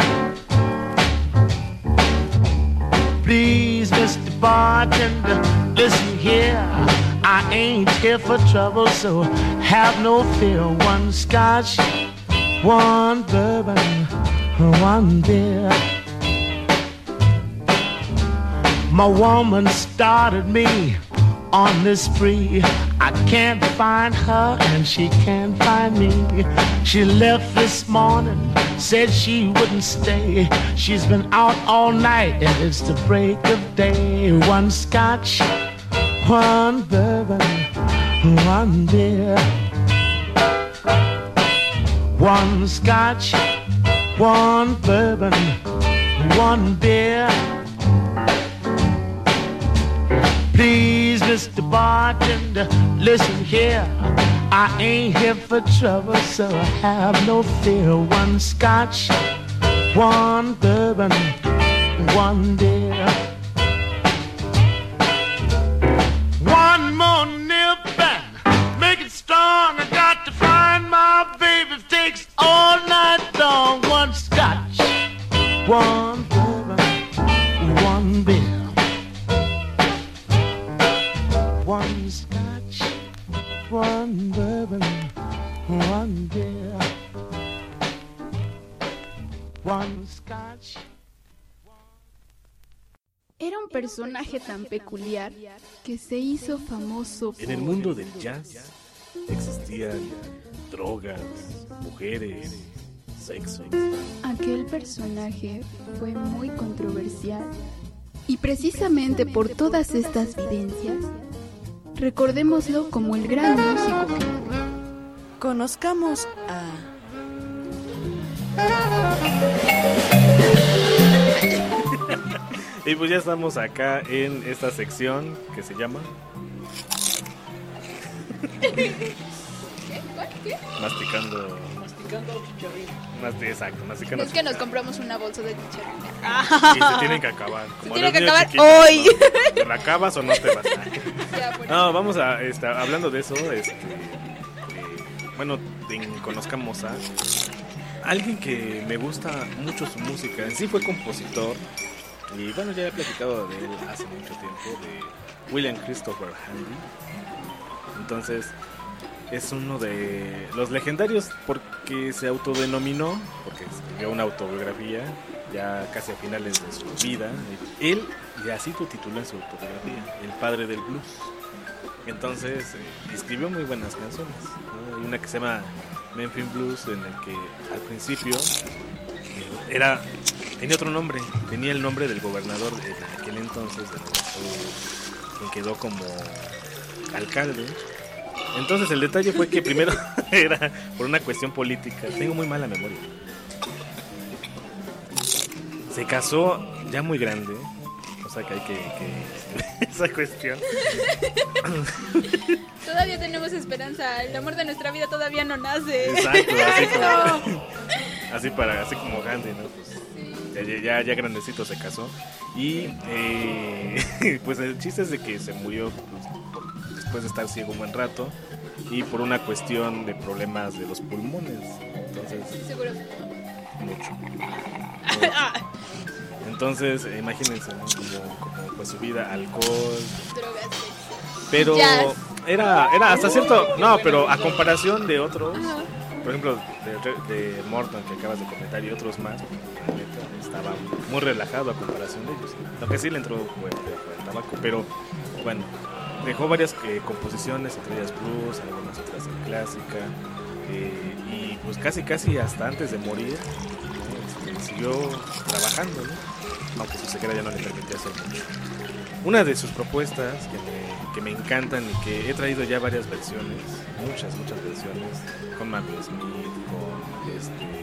Please, Mister Bartender, listen here. I ain't here for trouble, so have no fear. One scotch, one bourbon, one beer. My woman started me on this spree. I can't find her and she can't find me. She left this morning, said she wouldn't stay. She's been out all night and it's the break of day. One scotch, one bourbon, one beer. one scotch, one bourbon, one beer. Please, Mister Bartender, listen here. I ain't here for trouble, so have no fear. One scotch, one bourbon, one beer. One more nip and make it strong. I got to find my baby. Takes all night long. One scotch, one bourbon, one beer. One scotch, one bourbon, one beer. One scotch. Era un personaje tan peculiar que se hizo famoso por... En el mundo del jazz existían drogas, mujeres, sexo. Aquel personaje fue muy controversial. Y precisamente por todas estas vivencias, recordémoslo como el gran músico que fue. Conozcamos a... Y pues ya estamos acá en esta sección que se llama... ¿Qué? ¿Cuál? ¿Qué? Masticando... Masticando chicharrín. Más de, exacto, masticando. Es que nos compramos una bolsa de chicharrín. Y se tienen que acabar. Se Como tienen los que niños acabar chiquitos, hoy. ¿no? ¿Te la acabas o no te vas? Ya, bueno. No, vamos a estar hablando de eso. Este, eh, bueno, en, conozcamos a alguien que me gusta mucho su música. En sí fue compositor. Y bueno, ya he platicado de él hace mucho tiempo, de William Christopher Handy. Entonces, es uno de los legendarios porque se autodenominó, porque escribió una autobiografía ya casi a finales de su vida. Él, y así lo tituló en su autobiografía, El Padre del Blues. Entonces, eh, escribió muy buenas canciones, ¿no? Hay una que se llama Memphis Blues, en el que al principio eh, era... tenía otro nombre, tenía el nombre del gobernador de aquel entonces, de quien quedó como alcalde. Entonces el detalle fue que primero era por una cuestión política. Tengo muy mala memoria. Se casó ya muy grande, o sea que hay que... que esa cuestión. Todavía tenemos esperanza, el amor de nuestra vida todavía no nace. Exacto, así como, así para, así como Gandhi, ¿no? Pues, Ya, ya, ya grandecito se casó. Y eh, pues el chiste es de que se murió pues, por, después de estar ciego un buen rato y por una cuestión de problemas de los pulmones. Entonces, seguro. Mucho. Entonces, eh, imagínense, ¿no? Como, como pues su vida, alcohol, drogas, pero jazz. era, era hasta cierto, no, pero a comparación de otros. Por ejemplo, de, de Morton, que acabas de comentar, y otros más, estaba muy relajado a comparación de ellos. Aunque sí le entró fuerte el tabaco, pero bueno, dejó varias eh, composiciones, entre ellas blues, algunas otras en clásica, eh, y pues casi casi hasta antes de morir, ¿no? Este, siguió trabajando, ¿no? Aunque su ceguera ya no le permitía hacer mucho. Una de sus propuestas que me, que me encantan y que he traído ya varias versiones, muchas, muchas versiones, con Matthew Smith, con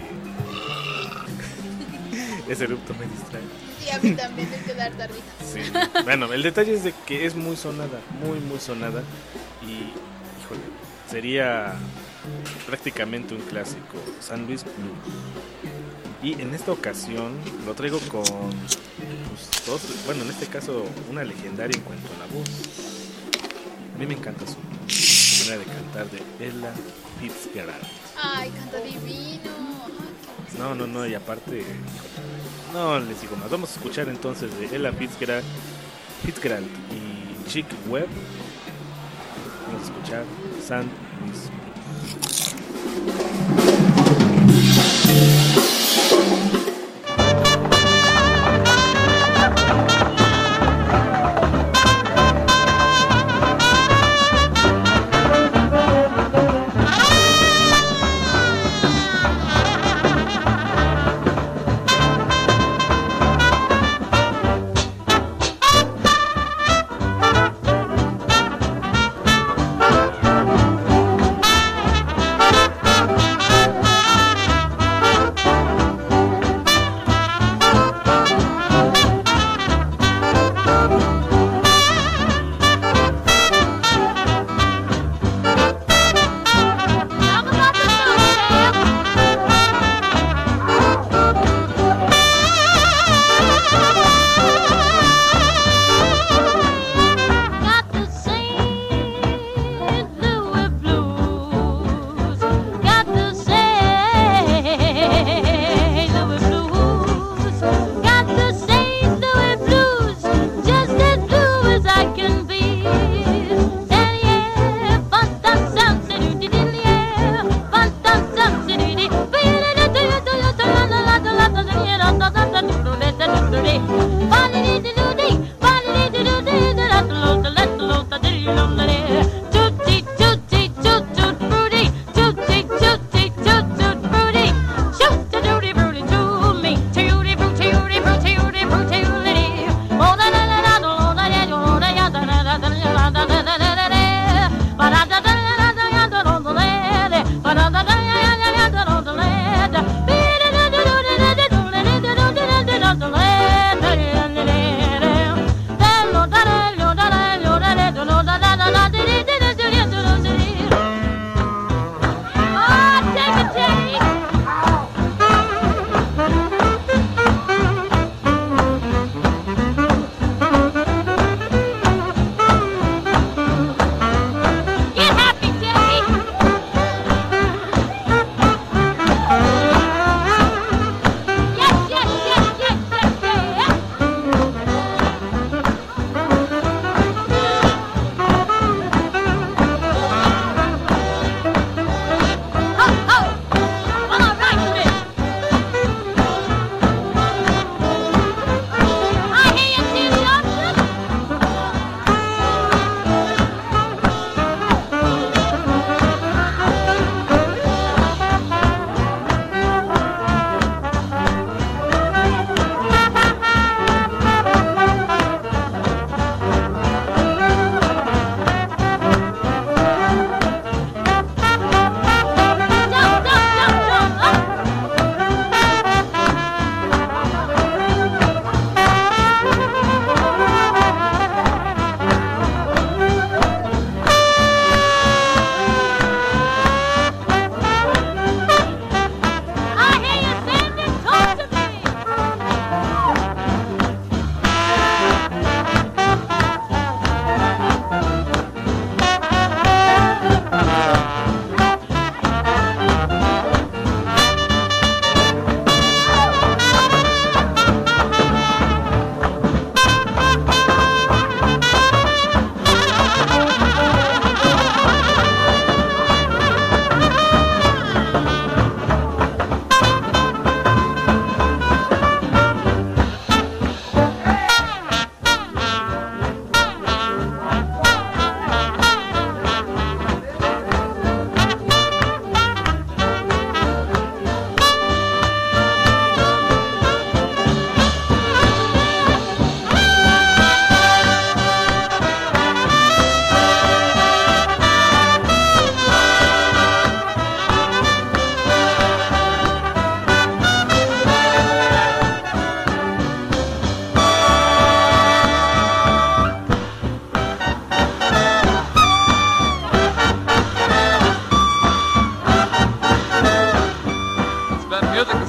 este... ese erupto me distrae. Sí, a mí también, es que dar tardita. Sí. Bueno, el detalle es de que es muy sonada, muy, muy sonada. Y, híjole, sería prácticamente un clásico, San Luis Blues. Y en esta ocasión lo traigo con... Pues, dos, bueno, en este caso, una legendaria en cuanto a la voz. A mí me encanta su manera de cantar, de Ella Fitzgerald. Ay, canta divino. No, no, no, y aparte, no les digo más. Vamos a escuchar entonces de Ella Fitzgerald, Fitzgerald y Chick Webb. Vamos a escuchar San Luis.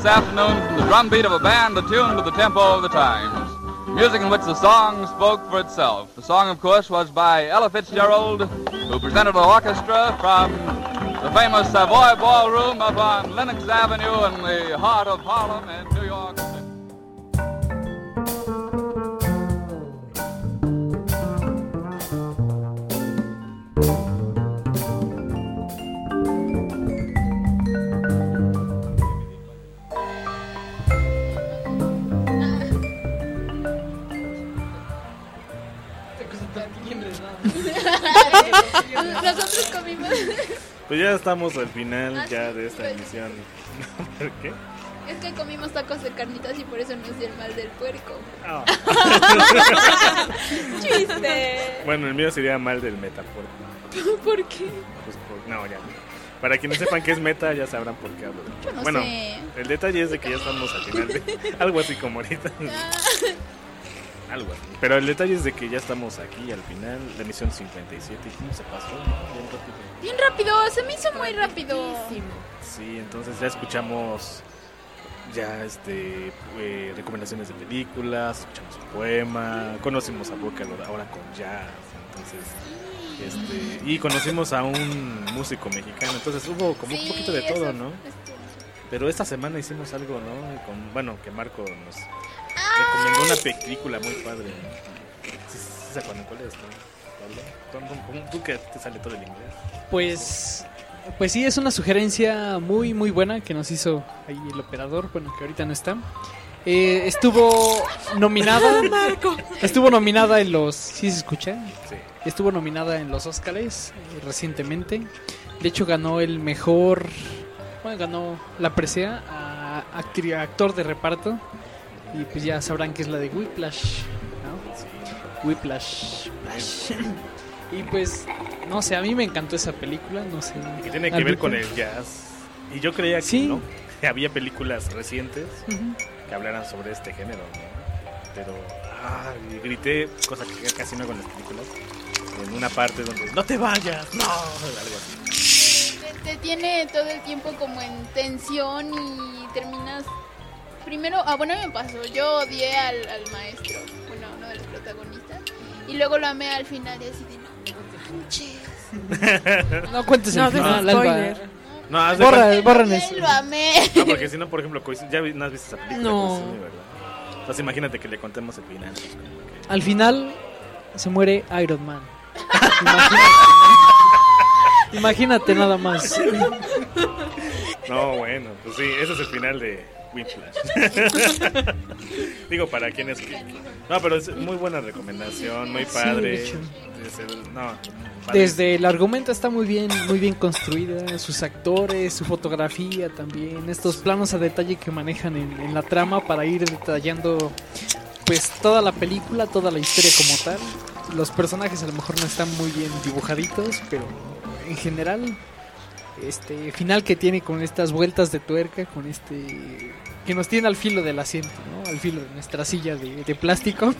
this afternoon from the drum beat of a band attuned to the tempo of the times. Music in which the song spoke for itself. The song, of course, was by Ella Fitzgerald, who presented an orchestra from the famous Savoy Ballroom up on Lenox Avenue in the heart of Harlem in New York City. Nosotros comimos. Pues ya estamos al final ya de esta emisión. ¿Por qué? Es que comimos tacos de carnitas y por eso nos dio el mal del puerco. Oh. Chiste. Bueno, el mío sería mal del metapuerco. ¿Por qué? Pues por, no, ya. Para quienes sepan qué es meta, ya sabrán por qué hablo. Yo no bueno, sé. El detalle es de que ya estamos al final de algo así como ahorita. Algo así. Pero el detalle es de que ya estamos aquí al final, la emisión cincuenta y siete. ¿Y cómo se pasó? Bien rápido. Bien rápido, se me hizo muy rápido. Sí, entonces ya escuchamos ya este eh, recomendaciones de películas, escuchamos un poema, conocimos a Vocaloid ahora con jazz, entonces este y conocimos a un músico mexicano, entonces hubo como sí, un poquito de todo, ¿no? Pero esta semana hicimos algo, ¿no? Con, bueno, que Marco nos recomendó una película muy padre. ¿Sí, sí se acuerdan cuál es? ¿no? ¿Tú que te sale todo el inglés? Pues, pues sí, es una sugerencia muy muy buena que nos hizo ahí el operador, bueno, que ahorita no está. Eh, estuvo nominada, estuvo nominada en los, ¿sí se escucha? Sí. Estuvo nominada en los Óscares eh, recientemente. De hecho ganó el mejor, bueno, ganó la presea a actor, actor de reparto. Y pues ya sabrán que es la de Whiplash, ¿no? Sí. Whiplash. Y pues, no sé, a mí me encantó esa película, no sé. Y que tiene que ver con el jazz. Y yo creía que sí. no, que había películas recientes uh-huh. que hablaran sobre este género, ¿no? Pero, ah, grité, cosa que casi no hago en las películas, en una parte donde, ¡no te vayas! ¡No! Algo así. Te, te tiene todo el tiempo como en tensión y terminas... Primero, ah, bueno, me pasó, yo odié al, al maestro, bueno, uno de los protagonistas, y luego lo amé al final y así de, no manches. No cuentes el no, final, Alba. No, haz de Borra, cuenta. Borran eso. Lo amé. No, porque si no, por ejemplo, ya no has visto esa película. No. Sí, ¿verdad? Entonces imagínate que le contemos el final. Pues, como que... Al final se muere Iron Man. Imagínate. Imagínate nada más. No, bueno, pues sí, ese es el final de... Whiplash. Digo, para quienes que... No, pero es muy buena recomendación, muy padre. Sí, Desde, el... no, padre. Desde el argumento está muy bien, muy bien construida, sus actores, su fotografía también, estos planos a detalle que manejan en, en la trama para ir detallando pues toda la película, toda la historia como tal. Los personajes a lo mejor no están muy bien dibujaditos, pero en general este final que tiene con estas vueltas de tuerca, con este que nos tiene al filo del asiento, ¿no? Al filo de nuestra silla de, de plástico.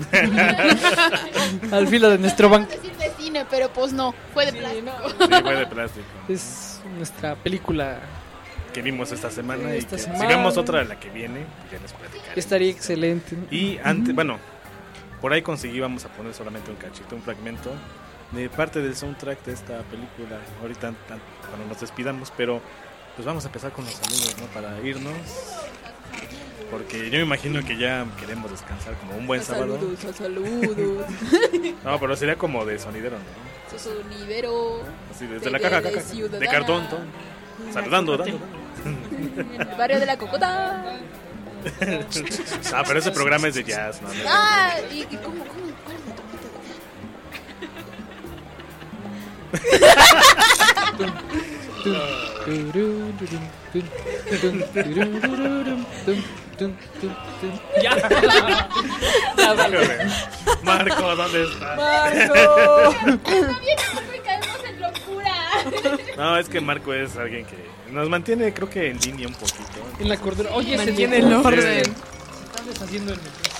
Al filo de nuestro banco. Decir de cine, pero pues no, fue de plástico. Sí, fue de plástico. Es nuestra película que vimos esta semana esta y que semana. si vemos otra de la que viene, ya les platicaré. Estaría excelente. Y antes, uh-huh. bueno, por ahí conseguí, vamos a poner solamente un cachito, un fragmento de parte del soundtrack de esta película. Ahorita cuando nos despidamos, pero pues vamos a empezar con los saludos, ¿no? Para irnos. Porque yo me imagino que ya queremos descansar como un buen a sábado. Saludos, a saludos. No, pero sería como de sonidero, ¿no? Sonidero. Así, desde la caja, caja, de cartón, todo. Saludando, dando. En el barrio de la Cocota. Ah, pero ese programa es de jazz, ¿no? Ah, ¿y, y cómo, cómo, cuál es la Ya. Marco, ¿dónde estás? Marco. No viene porque caemos en locura. No, es que Marco es alguien que nos mantiene, creo que en línea un poquito. En la cordura. Oye, se mantiene el orden. Estás deshaciendo el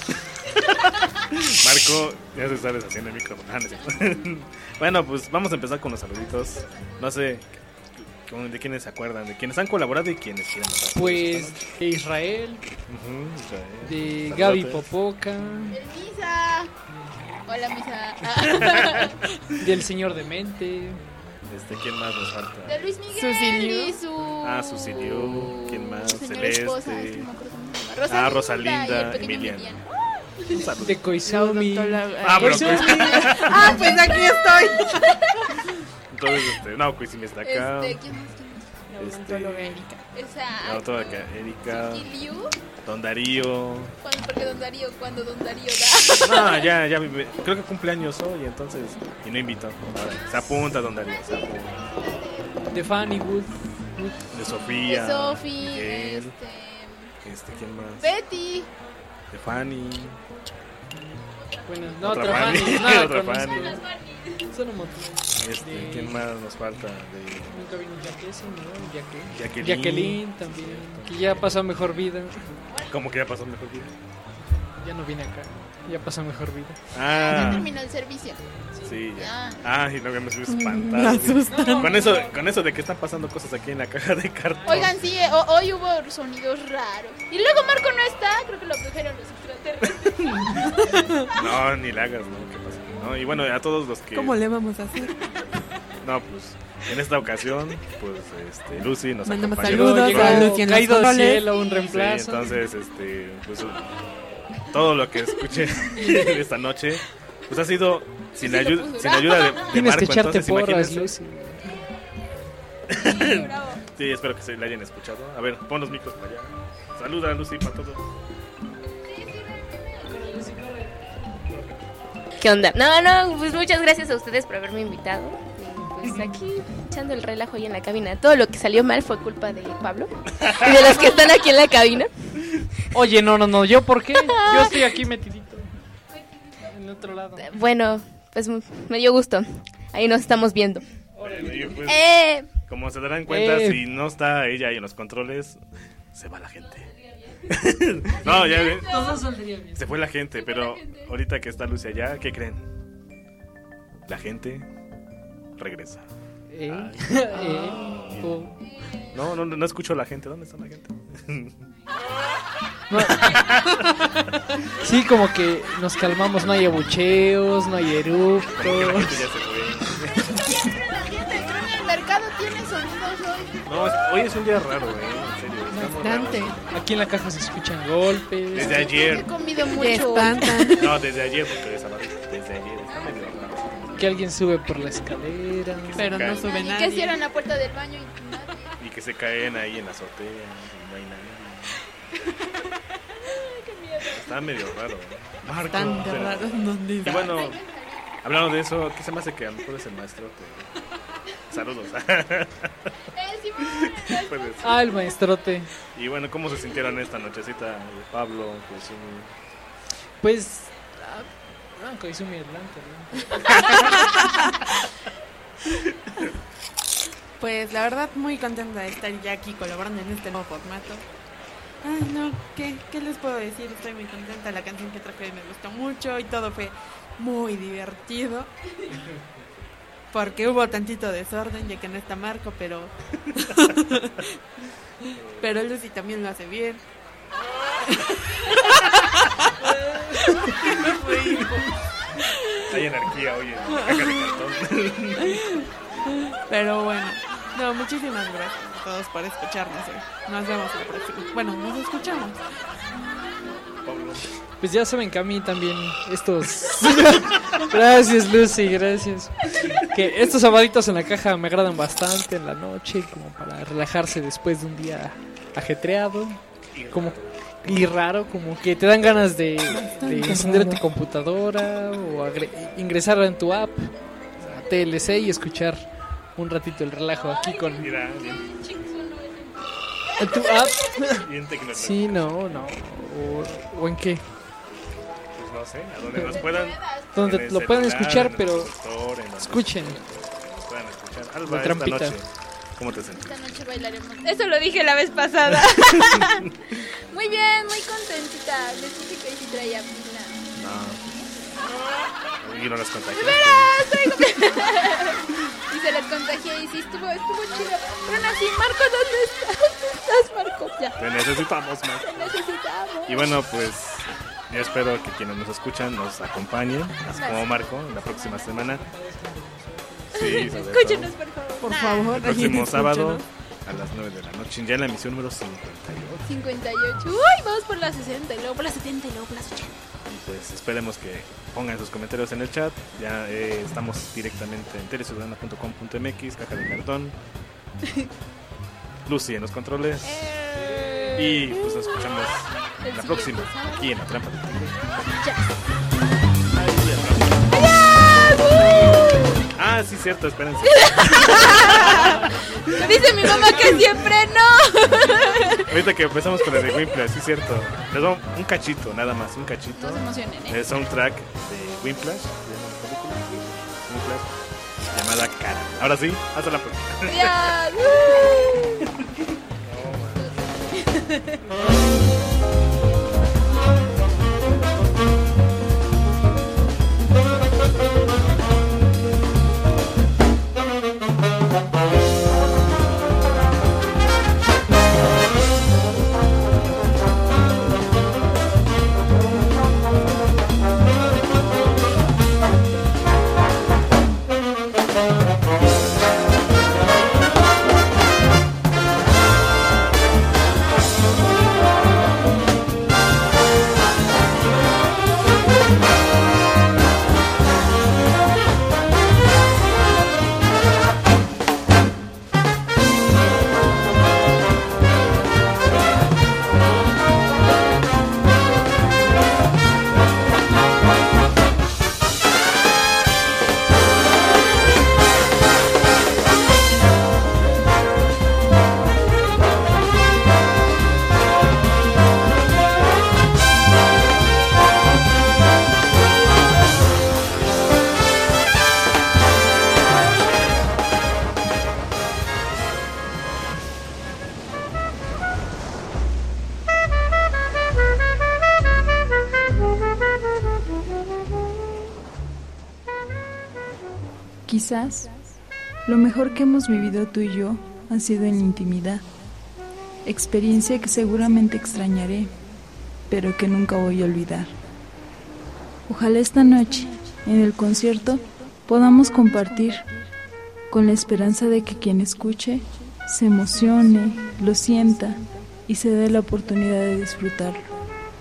Marco ya se está deshaciendo el micrófono. Ah, no es cierto. Bueno, pues vamos a empezar con los saluditos. No sé, ¿De quiénes se acuerdan? ¿De quiénes han colaborado y quiénes quieren mandar? Pues de Israel, uh-huh, Israel. de Saludos. Gaby Popoca, El Misa. Hola, Misa. del Señor Demente. Este, ¿quién más nos falta? De Luis Miguel Susilio. y su... Ah, Susilio. ¿Quién más? su señora Celeste. esposa, es que no me acuerdo cómo se llama. Rosalinda Ah, Rosalinda, y el pequeño Emiliano. Emiliano. Un saludo. De Koizumi. Ah, pero Koizumi. Ah, pues aquí estoy. Entonces, este, no, pues sí me está acá. Este, ¿quién más? ¿Quién más? La Este, odontóloga Erika. Esa... la otra acá, Erika, Liu. Don Darío. Cuando, porque Don Darío, cuando Don Darío da. No, ya, ya, vive- creo que cumpleaños hoy, entonces, y no invitó. Se apunta Don Darío, se apunta. De Fanny Wood. De Sofía. De Sofi, Miguel, este... este, ¿quién más? Betty. De Fanny. Bueno, no, Otra otra Fanny, Fanny. No, la otra conozco. Fanny. Solo motivos. Este, De- ¿quién más nos falta? De Nunca vino Jacqueline, ¿no? Jaque- Jacqueline. Jacqueline también, que ya pasó mejor vida. ¿Cómo que ya pasó mejor vida? Ya no viene acá, ya pasó mejor vida. Ya Ah, terminó el servicio. sí, ya. Ya. Ah, y no me estoy Me espantado. asustan. Con eso, con eso de que están pasando cosas aquí en la caja de cartón. Oigan, sí, eh, ho- hoy hubo sonidos raros. Y luego Marco no está, creo que lo abdujeron los extraterrestres. No, ni la hagas, ¿no? ¿Qué pasa? ¿No? Y bueno, a todos los que... ¿Cómo le vamos a hacer? No, pues, en esta ocasión, pues, este, Lucy nos Mandamos acompañó. saludos Llegó a Lucy en los caído del controles. cielo, un Sí, reemplazo. entonces, este, pues, todo lo que escuché esta noche, pues ha sido sin, Sí, lo ayuda, puso. sin ayuda de, de Tienes Marco, que echarte entonces porras, imagínense. Lucy. Bravo. Sí, espero que se la hayan escuchado. A ver, pon los micros para allá. Saluda, Lucy, para todos. ¿Qué onda? No, no, pues muchas gracias a ustedes por haberme invitado. Y pues aquí echando el relajo ahí en la cabina. Todo lo que salió mal fue culpa de Pablo y de los que están aquí en la cabina. Oye, no, no, no, ¿yo por qué? Yo estoy aquí metidito. En el otro lado. Bueno, pues me dio gusto. Ahí nos estamos viendo. Y pues, ¡Eh! como se darán cuenta, Eh. si no está ella ahí en los controles, se va la gente. No, ya ven. Todo saldría bien. Se fue la gente, pero ahorita que está Lucy allá, ¿qué creen? La gente regresa. ¿Eh? Ay. ¿Eh? Oh. No, no, no escucho a la gente. ¿Dónde está la gente? No. Sí, como que nos calmamos, no hay abucheos, no hay Como que la eructos. gente ya se fue. Siempre la gente, creo que el mercado tiene sonidos hoy. No, es- hoy es un día raro, eh. En serio. estamos Bastante. raros. Aquí en la caja se escuchan golpes. Desde He ayer. comido Me mucho. espantan. No, desde ayer, porque es sábado. Desde ayer. Está medio raro. Que alguien sube por la escalera. Pero no sube Y que nadie. cierran la puerta del baño y nadie. Y que se caen ahí en la azotea. Y no hay nadie. Está medio raro. ¿eh? Marco, Bastante pero- raro. ¿Dónde Y está? bueno, hablando de eso, ¿qué se me hace que a lo mejor es el maestro? Que- Saludos. Eh, Simón, Puede ser. Ah, el maestrote. Y bueno, ¿cómo se sintieron esta nochecita de Pablo? Pues, sí. Pues. Ah, ah, Koizumi adelante, adelante. Pues la verdad muy contenta de estar ya aquí colaborando en este nuevo formato. Ay no, ¿qué, qué les puedo decir? Estoy muy contenta, la canción que traje hoy me gustó mucho y todo fue muy divertido. Porque hubo tantito desorden ya que no está Marco, pero... pero Lucy también lo hace bien. ¿Qué me fue, hijo? Hay anarquía hoy en la caja de cartón. Pero bueno, no, muchísimas gracias a todos por escucharnos hoy. Nos vemos la próxima. Bueno, nos escuchamos. Pablo. Pues ya saben que a mí también estos... Gracias, Lucy, gracias. Que estos sabaditos en la caja me agradan bastante en la noche, como para relajarse después de un día ajetreado. Como... Y raro, como que te dan ganas de, de encender tu computadora o agre- ingresar en tu app a T L C y escuchar un ratito el relajo aquí con Mira, bien, en tu app. bien tecnológico. Sí, no, no. O, o en qué. Pues no sé, a donde nos puedan. Donde en el lo puedan celular, escuchar, en pero nuestro store, en donde escuchen. nos puedan escuchar. La Alba, esta trampita. noche, ¿cómo te sentiste? Esta noche bailaremos. Eso lo dije la vez pasada. Muy bien, muy contentita. Les dije que hoy sí traía pila. No. Y no las contagiaste. ¡Verás! Y se las contagié y sí, estuvo, estuvo chido. Pero así, Marco, ¿dónde estás? ¿Dónde estás, Marco? Ya. Te necesitamos, Marco. Te necesitamos. Y bueno, pues yo espero que quienes nos escuchan nos acompañen, así como Marco, en la próxima semana. Sí, escúchenos, por favor. Por favor. El próximo sábado a las nueve de la noche, ya en la emisión número cincuenta y ocho. cincuenta y ocho. Uy, vamos por la sesenta y luego por la setenta y luego por la ochenta. Y pues esperemos que pongan sus comentarios en el chat. Ya eh, estamos directamente en teleciudadana punto com punto m x, caja de cartón. Lucy en los controles. Y pues nos escuchamos en la próxima, aquí en La Trampa del Tigre. Ah, sí, cierto, espérense. Dice mi mamá que siempre no. Ahorita que empezamos con el de Whiplash, sí, cierto. Les doy un cachito, nada más, un cachito. No se emocionen, ¿eh? El soundtrack de Whiplash, se llama la película. Whiplash, llamada Cara. Ahora sí, hasta la próxima. Ya. Quizás lo mejor que hemos vivido tú y yo ha sido en la intimidad, experiencia que seguramente extrañaré, pero que nunca voy a olvidar. Ojalá esta noche, en el concierto, podamos compartir, con la esperanza de que quien escuche se emocione, lo sienta y se dé la oportunidad de disfrutarlo.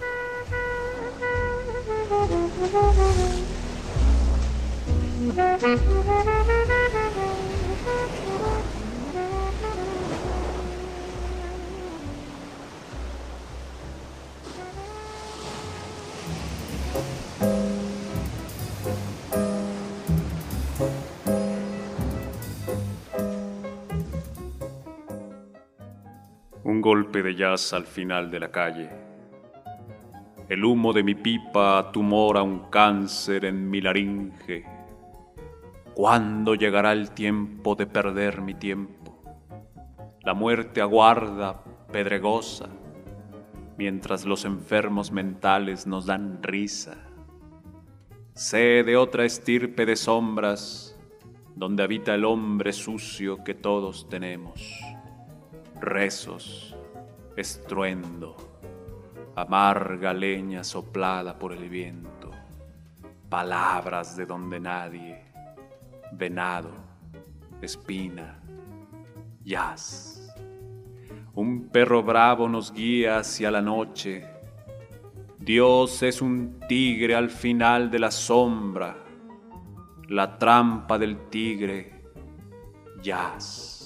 Un golpe de jazz al final de la calle. El humo de mi pipa tumora un cáncer en mi laringe. ¿Cuándo llegará el tiempo de perder mi tiempo? La muerte aguarda, pedregosa, mientras los enfermos mentales nos dan risa. Sé de otra estirpe de sombras, donde habita el hombre sucio que todos tenemos. Rezos, estruendo, amarga leña soplada por el viento, palabras de donde nadie, venado, espina, jazz. Un perro bravo nos guía hacia la noche. Dios es un tigre al final de la sombra, la trampa del tigre, jazz.